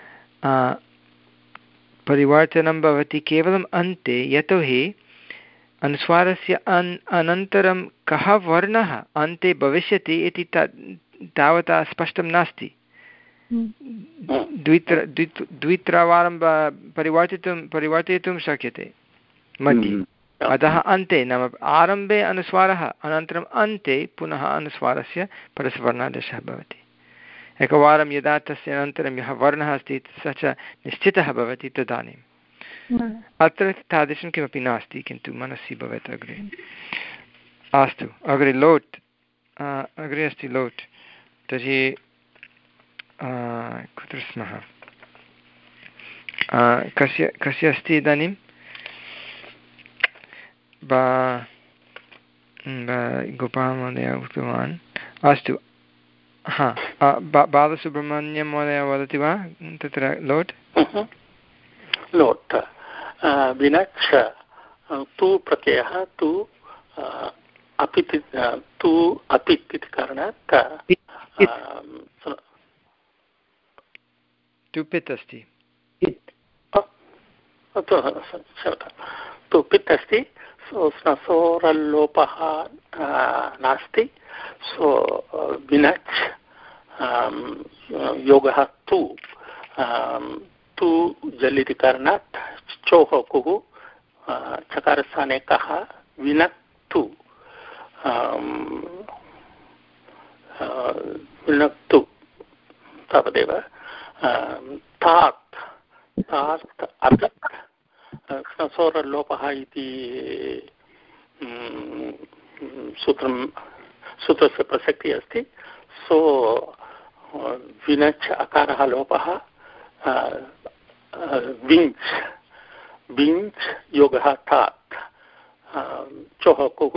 परिवर्तनं भवति केवलम् अन्ते, यतोहि अनुस्वारस्य अन् अनन्तरं कः वर्णः अन्ते भविष्यति इति तावता स्पष्टं नास्ति। द्वित्र द्वि द्वित्रवारं परिवर्तितुं परिवर्तयितुं शक्यते मध्ये। अतः अन्ते नाम आरम्भे अनुस्वारः, अनन्तरम् अन्ते पुनः अनुस्वारस्य परसवर्णादेशः भवति। एकवारं यदा तस्य अनन्तरं यः वर्णः अस्ति सः च निश्चितः भवति तदानीम्। अत्र तादृशं किमपि नास्ति, किन्तु मनसि भवेत् अग्रे। अस्तु, अग्रे लोट्, अग्रे अस्ति लोट्। तर्हि कुत्र स्मः? कस्य कस्य अस्ति इदानीं? बा गोपालमहोदय उक्तवान्। अस्तु, हा, बालसुब्रह्मण्यं महोदय वदति वा तत्र लोट्? लोट् विनक्ष तु प्रत्ययः तु अपित् तु अपित् इति कारणात् तु पित् अस्ति, तु पित् अस्ति, स्नसोरल्लोपः नास्ति, सो विनक्ष योगः तु तु जल् इति कारणात् चोः कुः चकारस्थाने कः विनक्तु विनक्तु तावदेव। तात् तात् अपित् स्नसोरल्लोपः इति सूत्रं सूत्रस्य प्रसक्तिः अस्ति। सो विनच् अकारः लोपः, विञ्च् विञ्च् योगः तात्, चोः कुः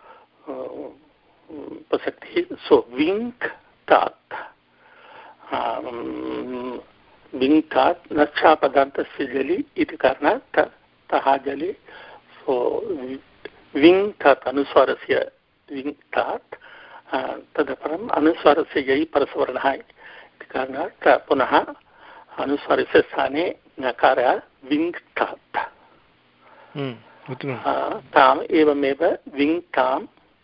प्रसक्तिः। सो विङ्क् तात् विङ्क्तात् नच्छापदार्थस्य जलि इति कारणात् तः जलि। सो विङ्क्तात् अनुस्वारस्य विङ्क्तात्, तदपरम् अनुस्वारस्य यै परसवर्णः इति कारणात् पुनः अनुस्वारस्य स्थाने नकारः विङ्क्तात्। ताम् एवमेव विङ्क्तां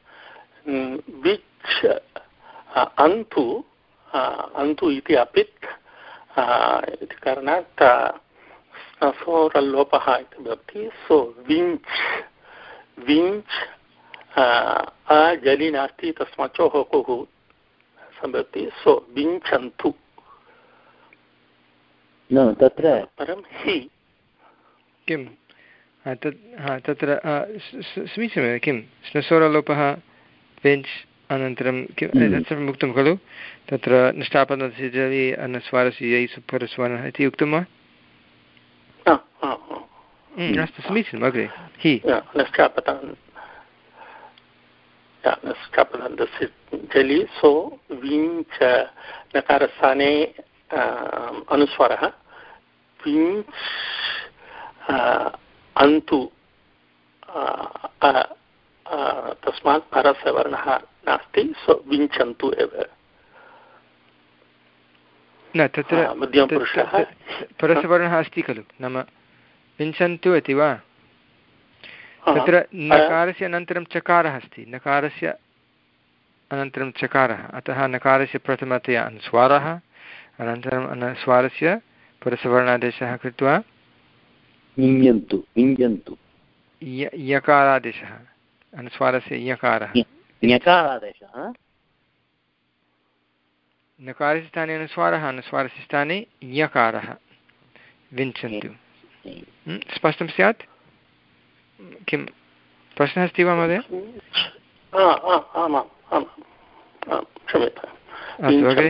विच् अन्तु अन्तु इति अपित् इति कारणात् स्नसोरल्लोपः इति भवति। सो विञ्च् विञ्च् अजलि नास्ति, तस्मात् चोः कुः सम्भवति। सो विञ्चन्तु। न तत्र परं हि किं तत्र समीचीनं किं स्नसोरलोपः विञ्च् अनन्तरं किं तत् सर्वम् उक्तं खलु? तत्र निष्ठापनस्य जलि अनुस्वारस्य यै परस्वरः इति उक्तं वा? अस्तु, समीचीनम्। अग्रे हि निष्ठापनस्य जलि। सो विञ्च नकारस्थाने अनुस्वारः, विञ्च् अन्तु तस्मात् परसवर्णः नास्ति। सो विञ्चन्तु एव। न तत्र मध्यमपुरुषः परसवर्णः अस्ति खलु, नाम विञ्चन्तु इति वा? तत्र नकारस्य अनन्तरं चकारः अस्ति, नकारस्य अनन्तरं चकारः, अतः नकारस्य प्रथमतया अनुस्वारः, अनन्तरम् अनुस्वारस्य परसवर्णादेशः कृत्वा विञ्जन्तु विञ्जन्तु यकारादेशः, अनुस्वारस्य यकारः यकारादेशः। नकारस्य स्थाने अनुस्वारः अनुस्वारस्य स्थाने यकारः विञ्चन्तु। स्पष्टं स्यात्? किं प्रश्नः अस्ति वा महोदय? अस्तु अग्रे।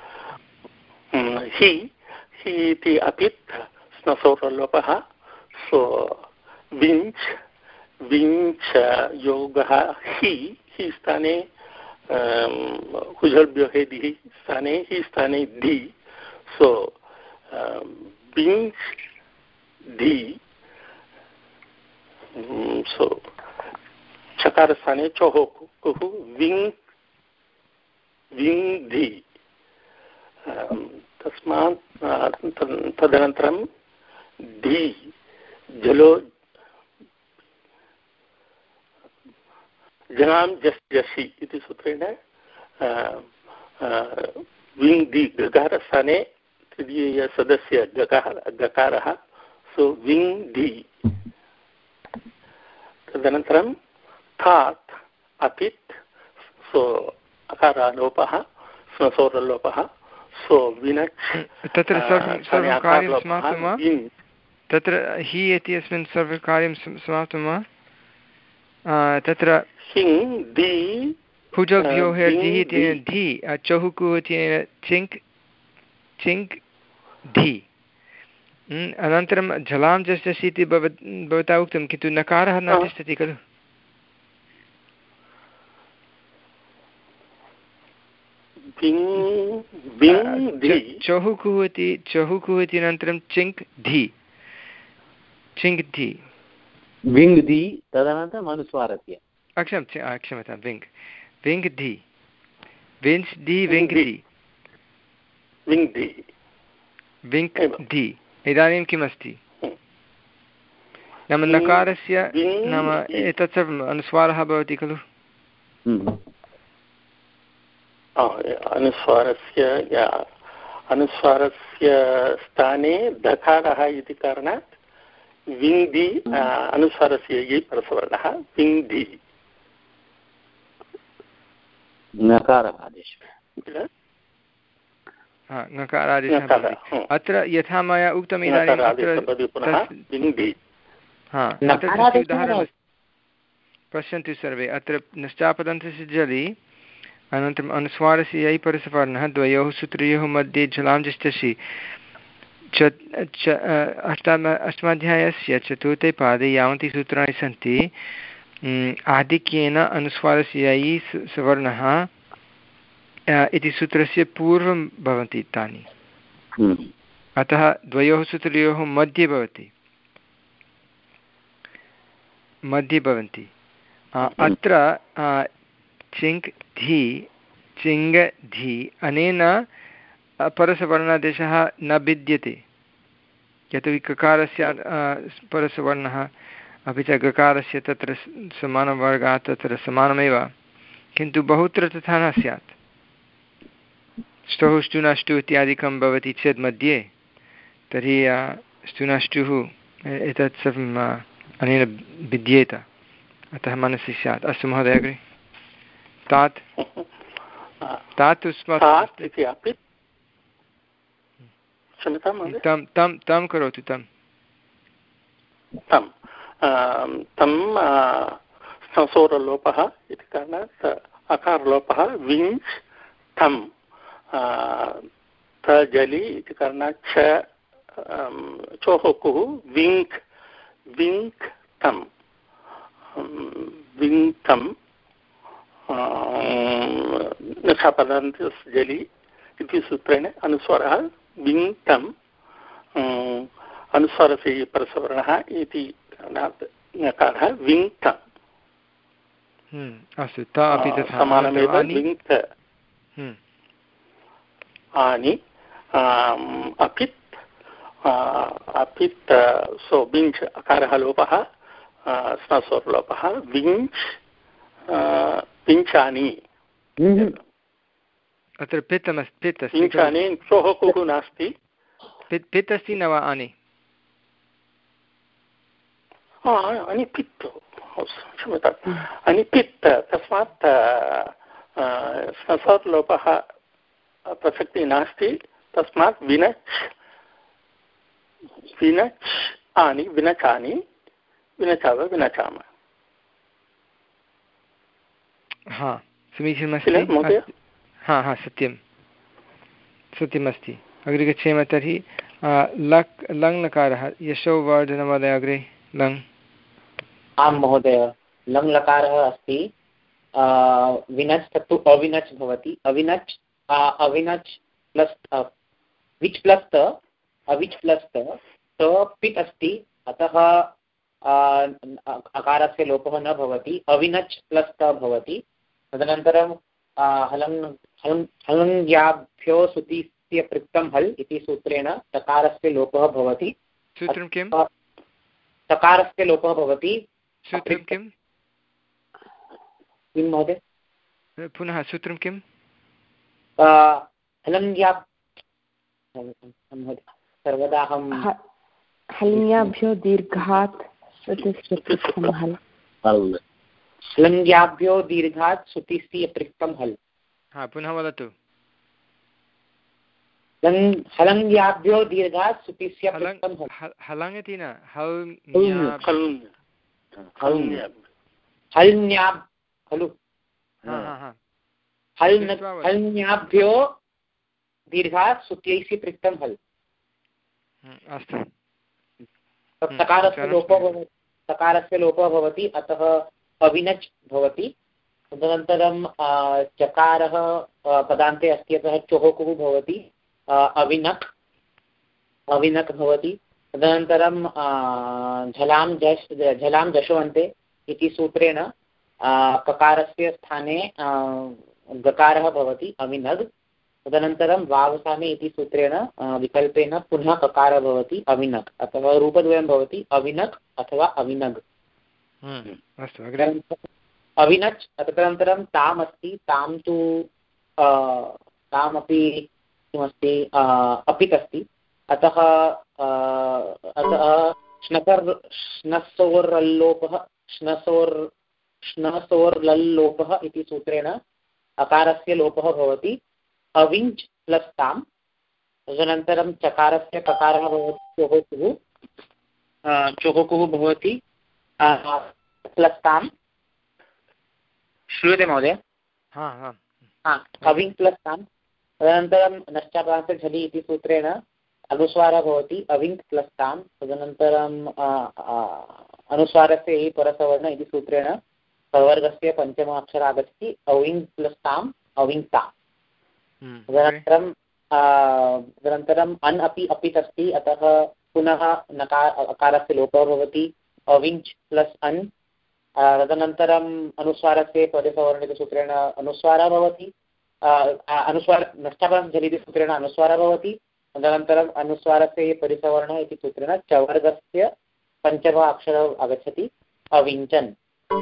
हि हि इति अपित् स्नसोरलोपः सो विञ्च् विञ्च् योगः हि हि स्थाने कुजल्भ्यो हेदिः स्थाने हि स्थाने धि सो विञ्च् धि सो चकारस्थाने चोः कुः विङ् विङ् धि तस्मात् तदनन्तरं धि जलो जनां जस् जसि इति सूत्रेण विङ् धि गकारस्थाने तृतीयसदस्य गकार गकारः सो विङ् धि तदनन्तरं थात् अपित् सो अकारालोपः स्नसोरलोपः सो विनच् तत्र सर्वं कार्यं समाप्तं वा? तत्र हि इति अस्मिन् सर्वं कार्यं समाप्तं वा? तत्र हुजभ्यो हेर्धिः इत्यनेन धि चहुकु इत्यनेन चिङ्क् चिङ्क् धि अनन्तरं झलां जस्यसि इति भव भवता उक्तं किन्तु नकारः न तिष्ठति खलु? चहुकुः इति चहुकुः इति अनन्तरं चिङ्क् धि चिङ्क् धि विङ् धि तदनन्तरम् अनुस्वारस्य क्षम क्षम्यतां विङ् विङ् धि विञ्च् धि विङ् धि विङ् धि विङ्क् धि इदानीं किमस्ति? नाम नकारस्य नाम एतत् सर्वम् अनुस्वारः भवति खलु? अनुस्वारस्य अनुस्वारस्य स्थाने धकारः इति कारणात् विङ्धि अनुस्वारस्य यै परसवर्णः विङ्धि नकारः आदेशः नकारादेशः भवति। अत्र यथा मया उक्तम् इदानीम् अत्र उदाहरणं पश्यन्तु सर्वे। अत्र नश्चापदन्तस्य जलि अनन्तरम् अनुस्वारस्य यै परसवर्णः द्वयोः सूत्रयोः मध्ये झलाञ्जष्टसि च अष्टाम अष्टमाध्यायस्य चतुर्थे पादे यावन्ति सूत्राणि सन्ति आधिक्येन अनुस्वारस्य यै सवर्णः इति सूत्रस्य पूर्वं भवन्ति तानि, अतः द्वयोः सूत्रयोः मध्ये भवति मध्ये भवन्ति। अत्र चिङ्क् धि चिङ्ग धि अनेन परसवर्णादेशः न भिद्यते, यतोहि ककारस्य परसवर्णः अपि च गकारस्य तत्र समानवर्गात् तत्र समानमेव, किन्तु बहुत्र तथा न स्यात्। ष्टुः ष्टुनाष्टुः इत्यादिकं भवति चेत् मध्ये, तर्हि ष्टुनाष्टुः एतत् सर्वम् अनेन भिद्येत, अतः मनसि स्यात्। अस्तु महोदय अग्रे। तात् तात् तं तं तं करोतु तं तं तं संसोरलोपः इति कारणात् अकारलोपः विञ्च् तं तजलि इति कारणात् च चोहोकुः विङ्क् विङ्क् तं विङ्क्तं नक्षापदान्तस्य जलि इति सूत्रेण अनुस्वारः विङ्क्तम् अनुस्वारस्य परसवर्णः इति कारणात् नकारः विङ्क्तम्। अस्तु, ता अपि तथा समानमेव विङ्क्त आनि अपित् अपित् सो विञ्च् अकारः लोपः स्नसोर्लोपः विञ्च् पिञ्चानि अत्र पित्तमस्ति पित् अस्ति पिञ्चानि सोः कुः नास्ति पित् पित् अस्ति न वा आनि अनिपित् क्षम्यताम् अनिपित् तस्मात् स्नसोर्लोपः प्रसक्तिः नास्ति, तस्मात् विनच् विनच् आनि विनचानि विनचाव विनचाम। हा समीचीनमस्ति। हा हा सत्यं सत्यमस्ति। अग्रे गच्छेम तर्हि। लक् लङ् लकारः यशोवर्धनमहोदय अग्रे लङ्। आं महोदय, लङ् लकारः अस्ति विनच् तत्तु अविनच् भवति। अविनच् अविनच् प्लस् विच् प्लस् त अविच् प्लस् त त पित् अस्ति, अतः अकारस्य लोपः न भवति। अविनच् प्लस् त भवति। तदनन्तरं हलं हलं हलङ्ग्याभ्यो सुतिस्य पृक्तं हल् इति सूत्रेण तकारस्य लोपः भवति। सूत्रं किं? तकारस्य लोपः भवति। सूत्रं किं किं महोदय? पुनः सूत्रं किं? हलङ्ग्या सर्वदा अहं हलङ्ग्याभ्यो दीर्घात् हलङ्ग्याभ्यो दीर्घात् सुतिस्य पृक्तं हल्। हा पुनः वदतु। हलङ्ग्याभ्यो दीर्घात् सुतिस्य पृक्तं हल्। हलङ् इति न हल् हल्न्याब् खलु हल्न्याभ्यो दीर्घात् सुत्यैः पृक्तं हल्। अस्तु। तकारस्य लोपः भवति तकारस्य लोपः भवति, अतः अविनच् भवति। तदनन्तरं चकारः पदान्ते अस्ति, अतः चोहोकुः भवति। अविनक् अविनक् भवति। तदनन्तरं झलां झष् झलां झषोऽन्ते इति सूत्रेण ककारस्य स्थाने गकारः भवति अविनग्। तदनन्तरं वावसाने इति सूत्रेण विकल्पेन पुनः ककारः भवति अविनक्, अथवा रूपद्वयं भवति अविनक् अथवा अविनग्। अविनच्। तदनन्तरं ताम् अस्ति, तां तु तामपि किमस्ति अपित् अस्ति, अतः अतः श्नसर् श्नसोर्लोपः श्नसोर् श्नसोर्लल्लोपः इति सूत्रेण अकारस्य लोपः भवति अविञ्च् प्लस् ताम्। तदनन्तरं चकारस्य ककारः भवति चोहोकुः चोहोकुः भवति प्लस् ताम्। श्रूयते महोदय? हा हा अविङ् प्लस् ताम्। तदनन्तरं नश्चाप्रान्ते झलि इति सूत्रेण अनुस्वारः भवति अविङ् प्लस् ताम्। तदनन्तरं अनुस्वारस्य हि परसवर्ण इति सूत्रेण प्रवर्गस्य पञ्चम अक्षरः आगच्छति अविङ् प्लस् ताम् अविङ्क्ता। तदनन्तरं तदनन्तरम् अन् अपि अपित् अस्ति, अतः पुनः नकार अकारस्य लोपः भवति अविञ्च् प्लस् अन्। तदनन्तरम् अनुस्वारस्य परसवर्ण सूत्रेण अनुस्वारः भवति अनुस्वार नष्टापि सूत्रेण अनुस्वारः भवति। तदनन्तरम् अनुस्वारस्य परिसवर्णः इति सूत्रेण चवर्गस्य पञ्चम अक्षरः आगच्छति अविञ्चन्।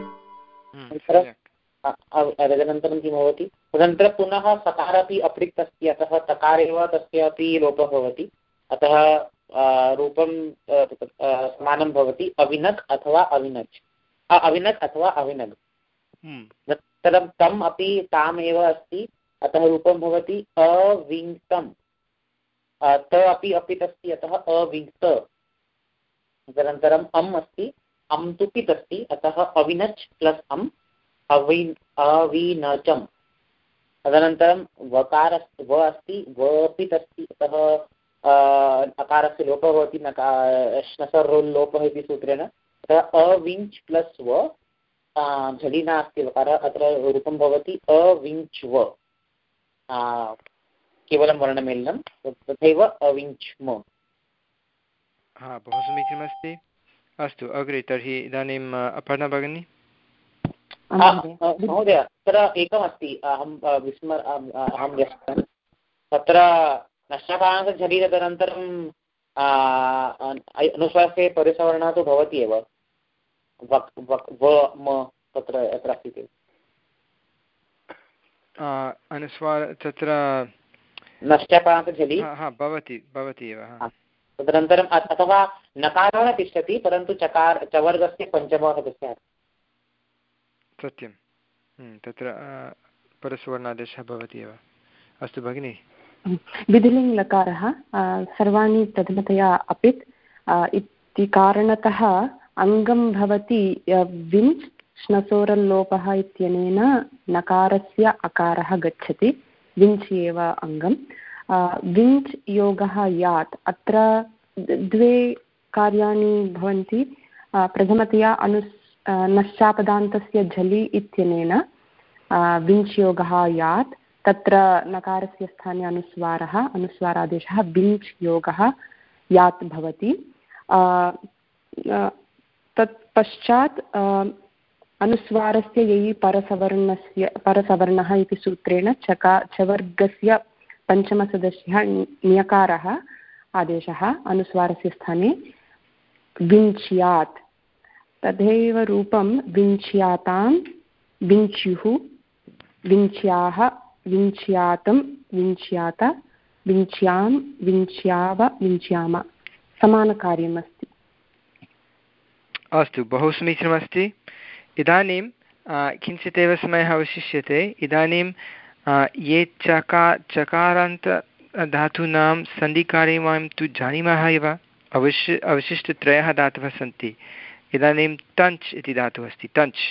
तदनन्तरं किं भवति? तदनन्तरं पुनः सकार अपि अपृक्त् अस्ति, अतः तकारे एव तस्य अपि लोपः भवति, अतः रूपं समानं भवति अविनक् अथवा अविनच् अविनक् अथवा अविनग्। तदनन्तरं तम् अपि ताम् एव अस्ति, अतः रूपं भवति अविङ्क्तं। त अपि अपित् अस्ति, अतः अविङ्क्त। तदनन्तरम् अम् अस्ति, अम् तु पित् अस्ति, अतः अविनच् प्लस् अम् अवि अविनचम्। तदनन्तरं वकार व अस्ति, व पित् अस्ति, अतः अकारस्य लोपः भवति श्नसरोल्लोपः इति सूत्रेण, अतः अविञ्च् प्लस् व झलि नास्ति वकारः, अत्र रूपं भवति अविञ्च्व, केवलं वर्णमेलनं, तथैव अविञ्च्म। हा बहु समीचीनमस्ति। अस्तु अग्रे तर्हि इदानीम् अपर्णा भगिनी। महोदय तत्र एकमस्ति, अहं विस्मर अहं व्यस्तः। तत्र नष्टाकारान्त झलि तदनन्तरं अनुस्वारस्य परिसवर्णः तु भवति एव, वक् वक् व म तत्र यत्र अस्ति अनुस्वार तत्र नष्टाकारान्त झलि भवति भवति एव। तदनन्तरम् अथवा नकारः न तिष्ठति, परन्तु चकार चवर्गस्य पञ्चमः सदस्यः। सत्यं तत्र परसुवर्णादेशः भवति एव। अस्तु भगिनि। विधिलिङ् लकारः सर्वाणि प्रथमतया अपित् इति कारणतः अङ्गं भवति विञ् श्नसोरल्लोपः इत्यनेन नकारस्य अकारः गच्छति विञ्च् एव अङ्गं। विञ्च् योगः यात् अत्र द्वे कार्याणि भवन्ति। प्रथमतया अनु नश्चापदान्तस्य झलि इत्यनेन विञ्च् योगः यात् तत्र नकारस्य स्थाने अनुस्वारः अनुस्वारादेशः विञ्च् योगः यात् भवति। तत्पश्चात् अनुस्वारस्य ययि परसवर्णस्य परसवर्णः इति सूत्रेण चका चवर्गस्य पञ्चमसदस्यः ण्यकारः आदेशः अनुस्वारस्य स्थाने विञ्च्यात् तथैव रूपं विञ्च्यातां विञ्च्युः विञ्च्याः विञ्च्यातं विञ्च्यात विञ्च्यां विञ्च्याव विञ्च्याम समानकार्यमस्ति। अस्तु बहु समीचीनमस्ति। इदानीं किञ्चिदेव समयः अवशिष्यते। इदानीं ये चका चकारान्त धातूनां सन्धिकार्ये वयं तु जानीमः एव। अवश्य अवशिष्टत्रयः धातवः सन्ति। इदानीं तञ्च् इति धातुः अस्ति। तञ्च्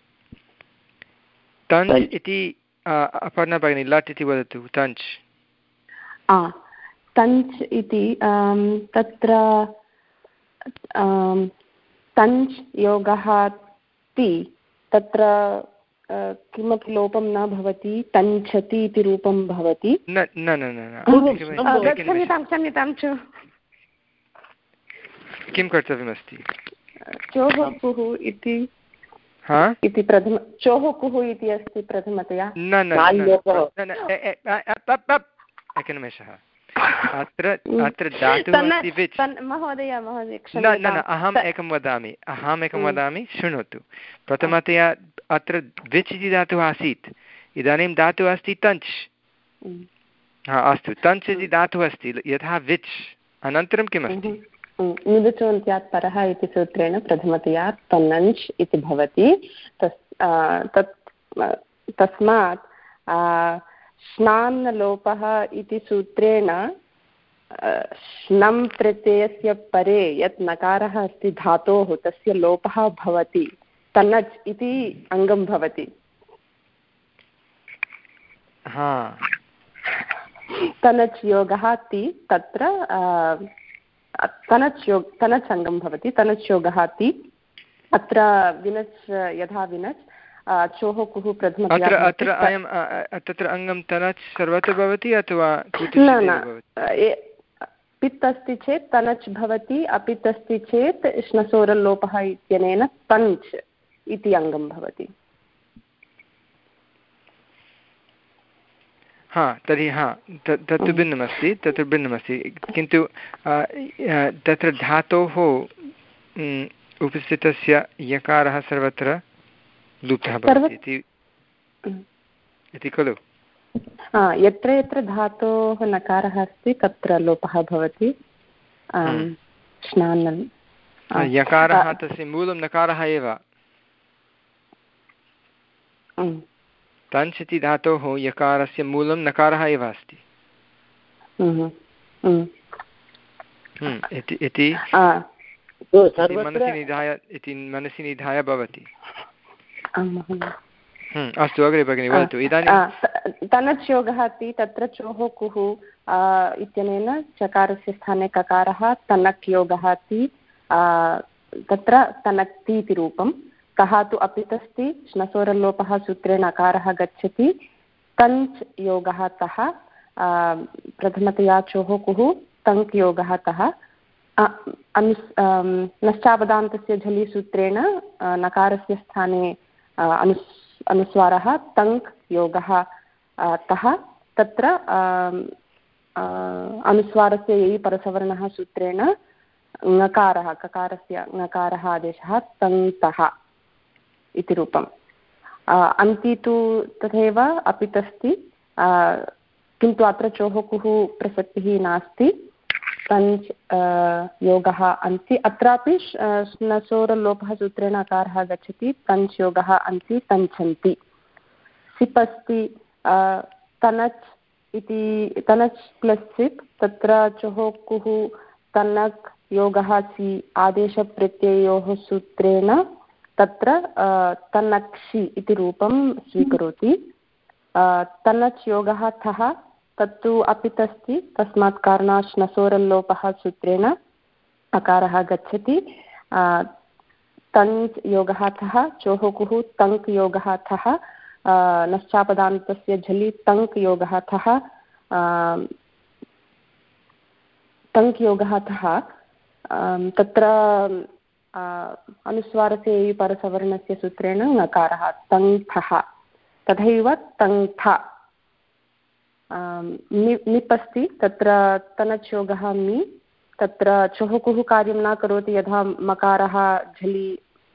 तञ्च् इति अपर्णा भगिनी लट् इति वदतु। तञ्च् तञ्च् इति तत्र तञ्च् योगः ति तत्र किमपि लोपं न भवति तञ्छति इति रूपं भवति। न न न क्षम्यतां क्षम्यतां च किं कर्तव्यमस्ति? चोः कुः इति इति प्रथम चोः कुः इति अस्ति प्रथमतया। न न एकनिमेषः। अत्र अत्र धातुः अस्ति विच्। महोदय महोदय न न न अहम् एकं वदामि अहम् एकं वदामि शृणोतु। प्रथमतया अत्र विच् इति धातुः आसीत्। इदानीं धातुः अस्ति तञ्च्। हा अस्तु तञ्च् इति धातुः अस्ति यथा विच्। अनन्तरं किमस्ति? नुदचोन्त्यात् परः इति सूत्रेण प्रथमतया तनञ्च् इति भवति। तस् तस्मात् श्नान् लोपः इति सूत्रेण श्नं प्रत्ययस्य परे यत् नकारः अस्ति धातोः तस्य लोपः भवति तनच् इति अङ्गं भवति। तनच् योगः ति तत्र तनच् योग तनच् अङ्गं भवति। तनच् योगः ति अत्र विनच् यथा विनच् चोः कुः प्रथमतया अत्र अत्र अयं तत्र अङ्गं तनच् सर्वत्र भवति अथवा न न पित् अस्ति चेत् तनच् भवति अपित् अस्ति चेत् श्नसोरल्लोपः इत्यनेन तञ्च् इति अङ्गं भवति। हा तर्हि हा तत्तु भिन्नमस्ति तत्र भिन्नमस्ति किन्तु तत्र धातोः उपस्थितस्य यकारः सर्वत्र लुप्तः भवति इति खलु? यत्र यत्र धातोः नकारः अस्ति तत्र लोपः भवति। श्नान् यकारः तस्य मूलं नकारः एव। तञ्च् इति धातोः यकारस्य मूलं नकारः एव अस्ति इति मनसि निधाय इति मनसि निधाय भवति। अस्तु अग्रे भगिनि वदतु। इदानीं तनच् योगः अस्ति तत्र चोः कुः इत्यनेन चकारस्य स्थाने ककारः तनक् योगः अस्ति तत्र तनक्ति इति रूपं। कः तु अपित् अस्ति श्नसोरल्लोपः सूत्रेण अकारः गच्छति। तञ्च् योगः तः प्रथमतया चोः कुः तङ्क् योगः तः अनु नश्चापदान्तस्य झलि सूत्रेण नकारस्य स्थाने अनु अनुस्वारः तङ्क् योगः तः तत्र अनुस्वारस्य ययि परसवर्णः सूत्रेण ङकारः ककारस्य ङकारः आदेशः तङ्तः इति रूपम्। अन्ति तु तथैव अपित् अस्ति किन्तु अत्र चोः कुः प्रसक्तिः नास्ति। तञ्च् योगः अन्ति अत्रापि श्नसोरल्लोपः सूत्रेण अकारः गच्छति। तञ्च् योगः अन्ति तञ्छन्ति। सिप् अस्ति तनच् इति तनच् प्लस् सिप् तत्र चोहोकुः तन्नक् योगः सि आदेशप्रत्ययोः सूत्रेण तत्र तन्नक्षि इति रूपं स्वीकरोति। तन्नच् योगः थः तत्तु अपित् अस्ति, तस्मात् कारणात् श्नसोरल्लोपः सूत्रेण अकारः गच्छति। तञ् योगः थः चोहोकुः तङ्क् योगः थः नश्चापदान्तस्य झलि तङ्क् योगः थः तङ्क् योगः थः तत्र अनुस्वारस्य परसवर्णस्य सूत्रेण ङकारः तङ्थः। तथैव तङ्थ मिप् अस्ति तत्र तनच् योगः मि तत्र चोहोकुः कार्यं न करोति, यथा मकारः झलि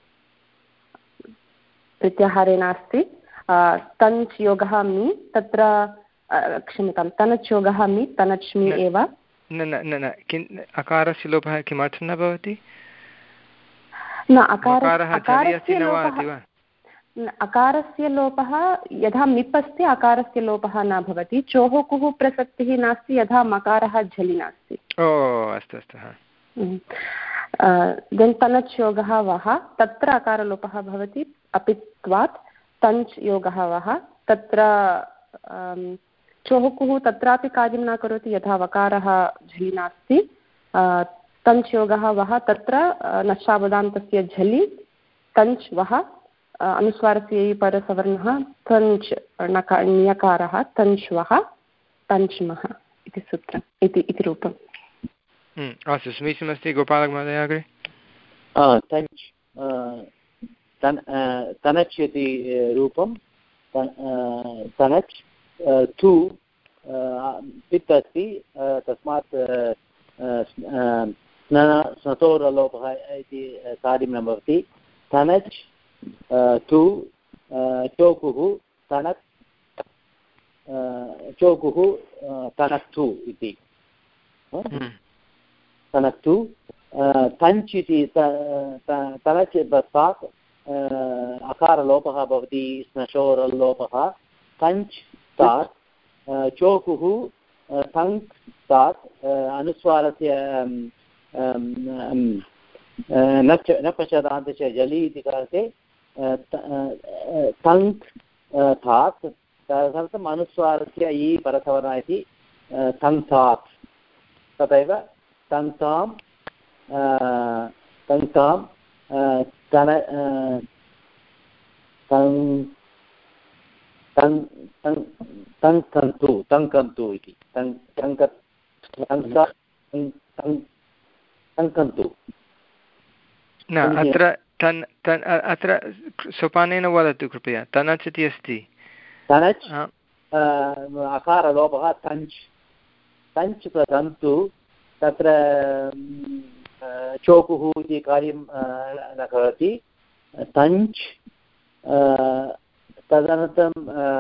प्रत्याहारे नास्ति। तञ्च् योगः मि तत्र क्षम्यतां तनच् योगः मि तनच् मि एव न न न न किं अकारस्य लोपः किमर्थं न भवति? न अकारस्य लोपः अकारस्य लोपः यथा मिप् अस्ति अकारस्य लोपः न भवति। चोहोकुः प्रसक्तिः नास्ति यथा मकारः झलि नास्ति। ओ अस्तु अस्तु। देन् तनच् योगः वः तत्र अकारलोपः भवति अपित्वात्। तञ्च् योगः वः तत्र चोहोकुः तत्रापि कार्यं न करोति यथा वकारः झलि नास्ति। तञ्च् योगः वः तत्र नश्चाबदान्तस्य झलि तञ्च् वः अनुस्वारस्य परसवर्णः तञ्च् नका ण्यकारः तञ्च् वः तञ्च्मः इति सूत्रम् इति इति रूपम्। अस्तु समीचीनमस्ति। गोपालमहोदय अग्रे। तञ्च् तनच् इति रूपं तनच् तु पित् अस्ति, तस्मात् स्नतोरलोपः इति कार्यं न भवति। तनच् तु चोकुः तनक् चोकुः तनक्तु इति तनक्तु। तञ्च् इति तनच् बस्तात् अकारलोपः भवति, स्नशोरल्लोपः। तञ्च् तात् चोकुः तङ्क् तात् अनुस्वारस्य नच नपचदान्तस्य जलि इति कारणते तङ्क् तात् तदर्थम् अनुस्वारस्य इ परसवर्णः इति तङ्क्तात्। तथैव तङ्क्तां तङ्क्तां तन तङ्कन्तु तङ्कन्तु इति तङ्कन्तु। न अत्र तन् तन् अत्र सोपानेन वदतु कृपया। तनच् इति अस्ति। तनच् अकारलोपः तञ्च् तञ्च् तन्तु तत्र चोकुः इति कार्यं न करोति। तञ्च् तदनन्तरं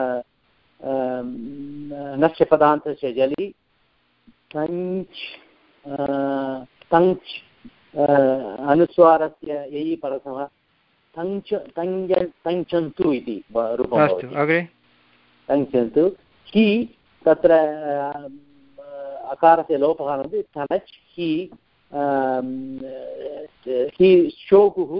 नश्च पदान्तस्य जलि तञ्च् तञ्च् अनुस्वारस्य ययि परसः तञ्च तञ्ज तञ्चन्तु इति रूपं भवति। तञ्चन्तु हि तत्र अकारस्य लोपः भवति। तनच् हि हि शोकुः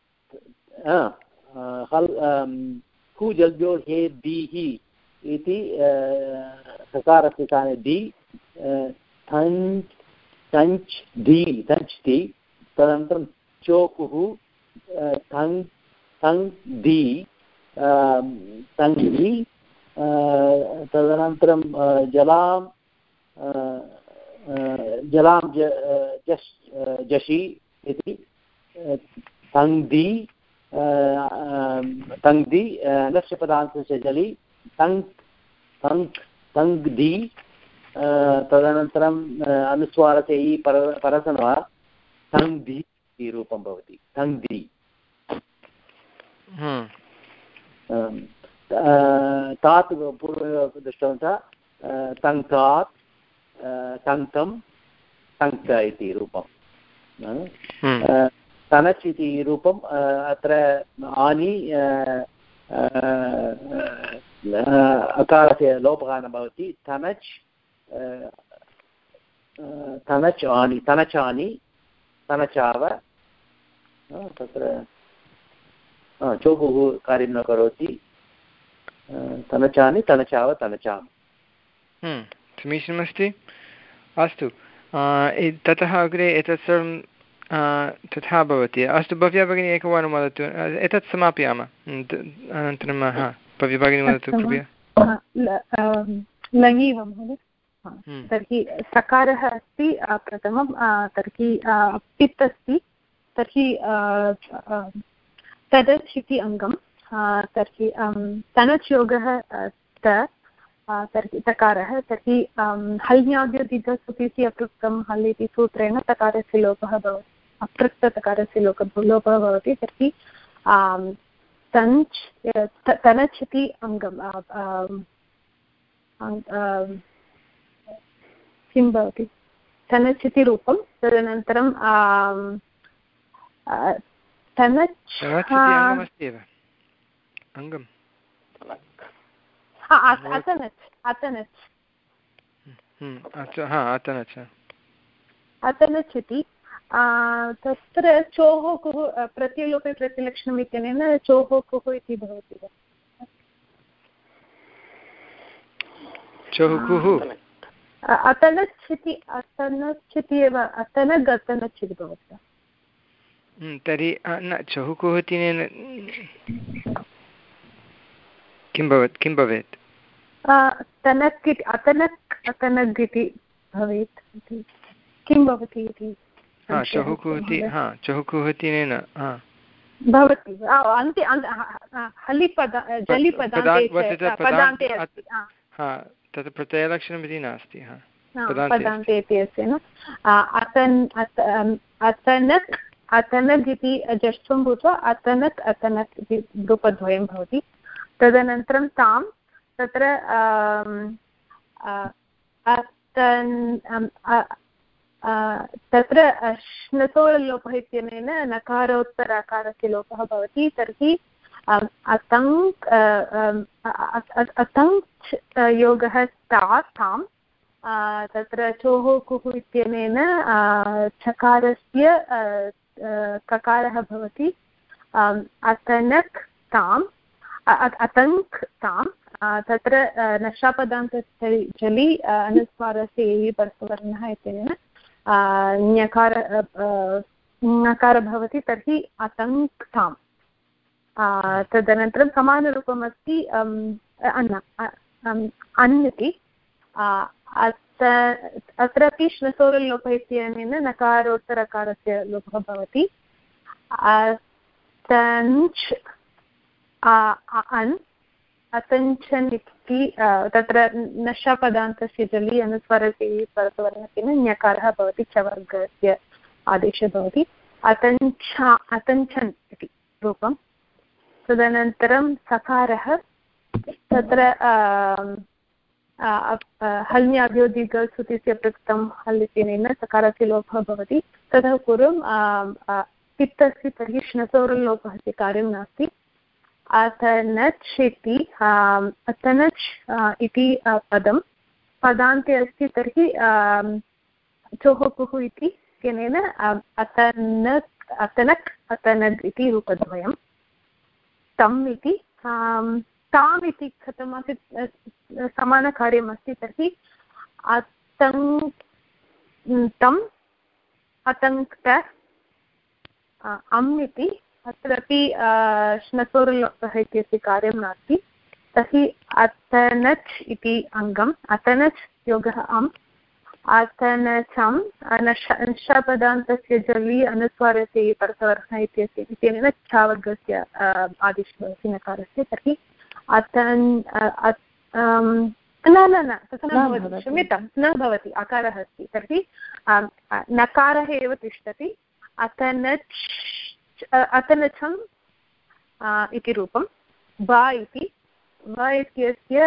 हल् हु जल्भ्यो हे दीः इति सकारस्य स्थाने दि तञ् तञ्च् धी तञ्च् ति तदनन्तरं चोकुः तङ् तङ् दि तङ् दि तदनन्तरं जलां जलां जश् जषि इति तङ्दि तङ्दि नस्य पदान्तस्य जलि तङ्क् तङ्क् तङ्ग्दि तदनन्तरं अनुस्वारस्य इ पर परसनः तङ्दि इति रूपं भवति। तङ्दि तात् पूर्वमेव दृष्टवन्तः। तङ्क्तात् तङ्क्तं तङ्क्त इति रूपं। तनच् इति रूपम् अत्र आनि अकारस्य लोपः न भवति तनच् तनच् आनि तनचानि तनचाव तत्र चोहुः कार्यं न करोति तनचानि तनचाव तनचाम् समीचीनमस्ति अस्तु ततः अग्रे एतत् सर्वं तथा भवति अस्तु भव्या भगिनी एकवारं वदतु एतत् समापयामः अनन्तरं हा भव्या भगिनी वदतु कृपया लङि वा महोदय तर्हि सकारः अस्ति प्रथमं तर्हि पित् अस्ति तर्हि तदच् इति अङ्गं तर्हि तनच् योगः त तर्हि तकारः तर्हि हल्न्याद्योदिगसुपिति अपृक्तं हल् इति सूत्रेण तकारस्य लोपः भवति अपृक्ततकारस्य लोक लोपः भवति तर्हि तञ्च् तनच् इति अङ्गं किं भवति तनच् इति रूपं तदनन्तरं तनच् अङ्गम् अतनच् अतनच् अतनच् अतनच् इति तत्र चोः कुः प्रत्यलोपे प्रतिलक्षणम् इत्यनेन चोः कुः इति भवति चोः कुः अतनच् इति अतनच् इति एव अतनग् अतनच् इति भवति तर्हि न चहुः कुः इत्यनेन किं भवत् किं भवेत् तनक् इति अतनक् अतनग् इति भवेत् इति किं भवति इति चहुः कुः इति हा चहुः कुः इत्यनेन भवति अन्ते हलिपद जलिपदान्ते अस्ति तत् प्रत्ययलक्षणमिति नास्ति पदान्ते इति अस्ति न अतन् अतनक् अतनग् इति जष्ठं भूत्वा अतनक् अतनक् इति रूपद्वयं भवति तदनन्तरं तां तत्र तत्र श्नसोलोपः इत्यनेन नकारोत्तराकारस्य लोपः भवति तर्हि अतङ्क् अतङ्क् योगः ता तां तत्र चोः कुः इत्यनेन चकारस्य ककारः भवति अतनक् ताम् अतङ्क् तां तत्र नशापदान्तस्य जलि अनुस्वारस्य एवि परस्वर्णः इत्यनेन ञकार ञकार भवति तर्हि अतङ्क् ताम् तदनन्तरं समानरूपम् अस्ति अन्न अन् इति अत्रापि श्नसोरलोपः इत्यनेन नकारोत्तरकारस्य लोपः भवति अतञ्च् अन् अतञ्चन् इति तत्र नशापदान्तस्य जलि अनुस्वरस्य परस्वरः ञकारः भवति चवर्गस्य आदेशः भवति अतञ्छा अतञ्छन् इति रूपं तदनन्तरं सकारः तत्र हल्न्याभ्योदिगसुतिस्य पृक्तं हल् इत्यनेन सकारस्य लोपः भवति ततः पूर्वं पित्तस्य तर्हि श्नसोरलोपः इति कार्यं नास्ति अतनच् इति अतनच् इति पदं पदान्ते अस्ति तर्हि चोः कुः इति इत्यनेन अतनक् अतनक् अतनग् इति रूपद्वयं तम् इति ताम् इति कथमासीत् समानकार्यमस्ति तर्हि अतङ्क् तम् अतङ्क्त अम् इति अत्रापि श्नसोरलोपः इत्यस्य कार्यं नास्ति तर्हि अतनच् इति अङ्गम् अतनच् योगः अम् अतनचं नशापदान्तस्य जलि अनुस्वारस्य परस्वरः इत्यस्य इत्यनेन छावर्गस्य आदेशः भवति नकारस्य तर्हि अतन् न न न तथा न भवति क्षम्यतां न भवति अकारः अस्ति तर्हि नकारः एव तिष्ठति अतनच् अतनचं इति रूपं वा इति वा इत्यस्य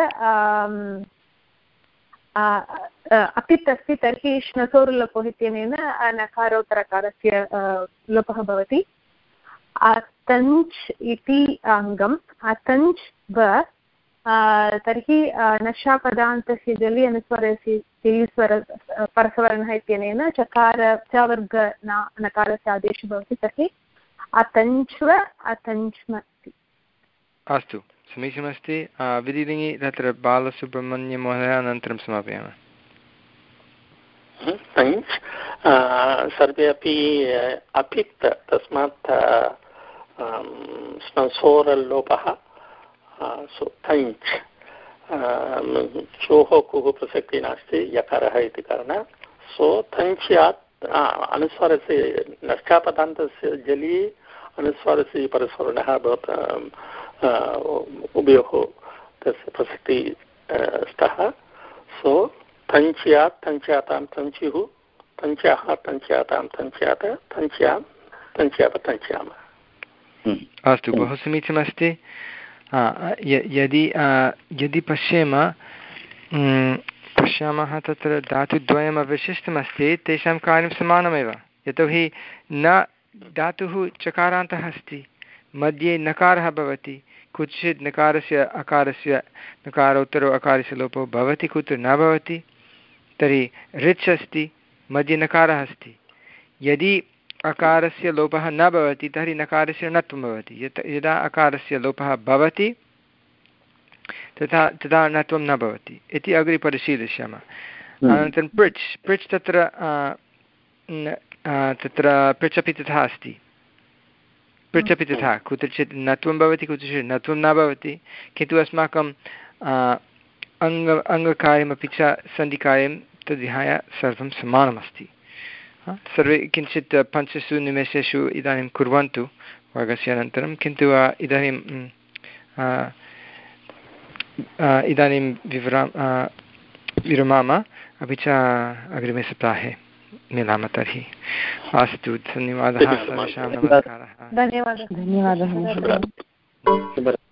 अपित् अस्ति तर्हि श्नसोरलोपः इत्यनेन नकारोत्तरकारस्य लोपः भवति अतञ्च् इति अङ्गम् अतञ्च् व तर्हि नशापदान्तस्य जलि अनुस्वरस्य स्वर परसवर्णः इत्यनेन चकार चवर्ग नकारस्य आदेशः भवति तर्हि अतञ्च्व अतञ्च्म इति। अस्तु समीचीनमस्ति। विधिलिङ्गि तत्र बालसुब्रह्मण्यमहोदय अनन्तरं समापयामः। तञ्च् सर्वे अपि अपित् तस्मात् स्नसोरल्लोपः तञ्च् चोः कुः प्रसक्तिः नास्ति यकारः इति कारणात् सो तञ्च्यात् अनुस्वारस्य नष्टापदान्तस्य जलि अनुस्वारस्य परस्वरः उभयोः तस्य प्रसक्तिः स्तः सो तञ्च्यात् तञ्च्यातां तञ्च्युः तञ्च्याः तञ्च्यातां तञ्च्यात् तञ्च्यां तञ्च्याप तञ्च्याम। अस्तु बहु समीचीनमस्ति। यदि यदि पश्येम पश्यामः तत्र धातुद्वयम् अवशिष्टमस्ति तेषां कार्यं समानमेव यतोहि न धातुः चकारान्तः अस्ति मध्ये नकारः भवति कुत्रचित् नकारस्य अकारस्य नकारोत्तरो अकारस्य लोपो भवति कुत्र न भवति तर्हि ऋच् अस्ति मध्ये नकारः अस्ति यदि अकारस्य लोपः न भवति तर्हि नकारस्य णत्वं भवति यत् यदा अकारस्य लोपः भवति तथा तदा णत्वं न भवति इति अग्रे परिशीलिष्यामः। अनन्तरं पृच् पृच् तत्र तत्र पृच् अपि तथा अस्ति पृच् अपि तथा कुत्रचित् णत्वं भवति कुत्रचित् णत्वं न भवति किन्तु अस्माकं अङ्ग अङ्गकार्यमपि च सन्धिकार्यं तद्विहाय सर्वं समानमस्ति। सर्वे किञ्चित् पञ्चसु निमेषेषु इदानीं कुर्वन्तु वर्गस्य अनन्तरं किन्तु इदानीं इदानीं विवराम विरमामः अपि च अग्रिमे सप्ताहे मिलामः तर्हि। अस्तु धन्यवादः सर्वेषां नमस्कारः। धन्यवादः। धन्यवादः।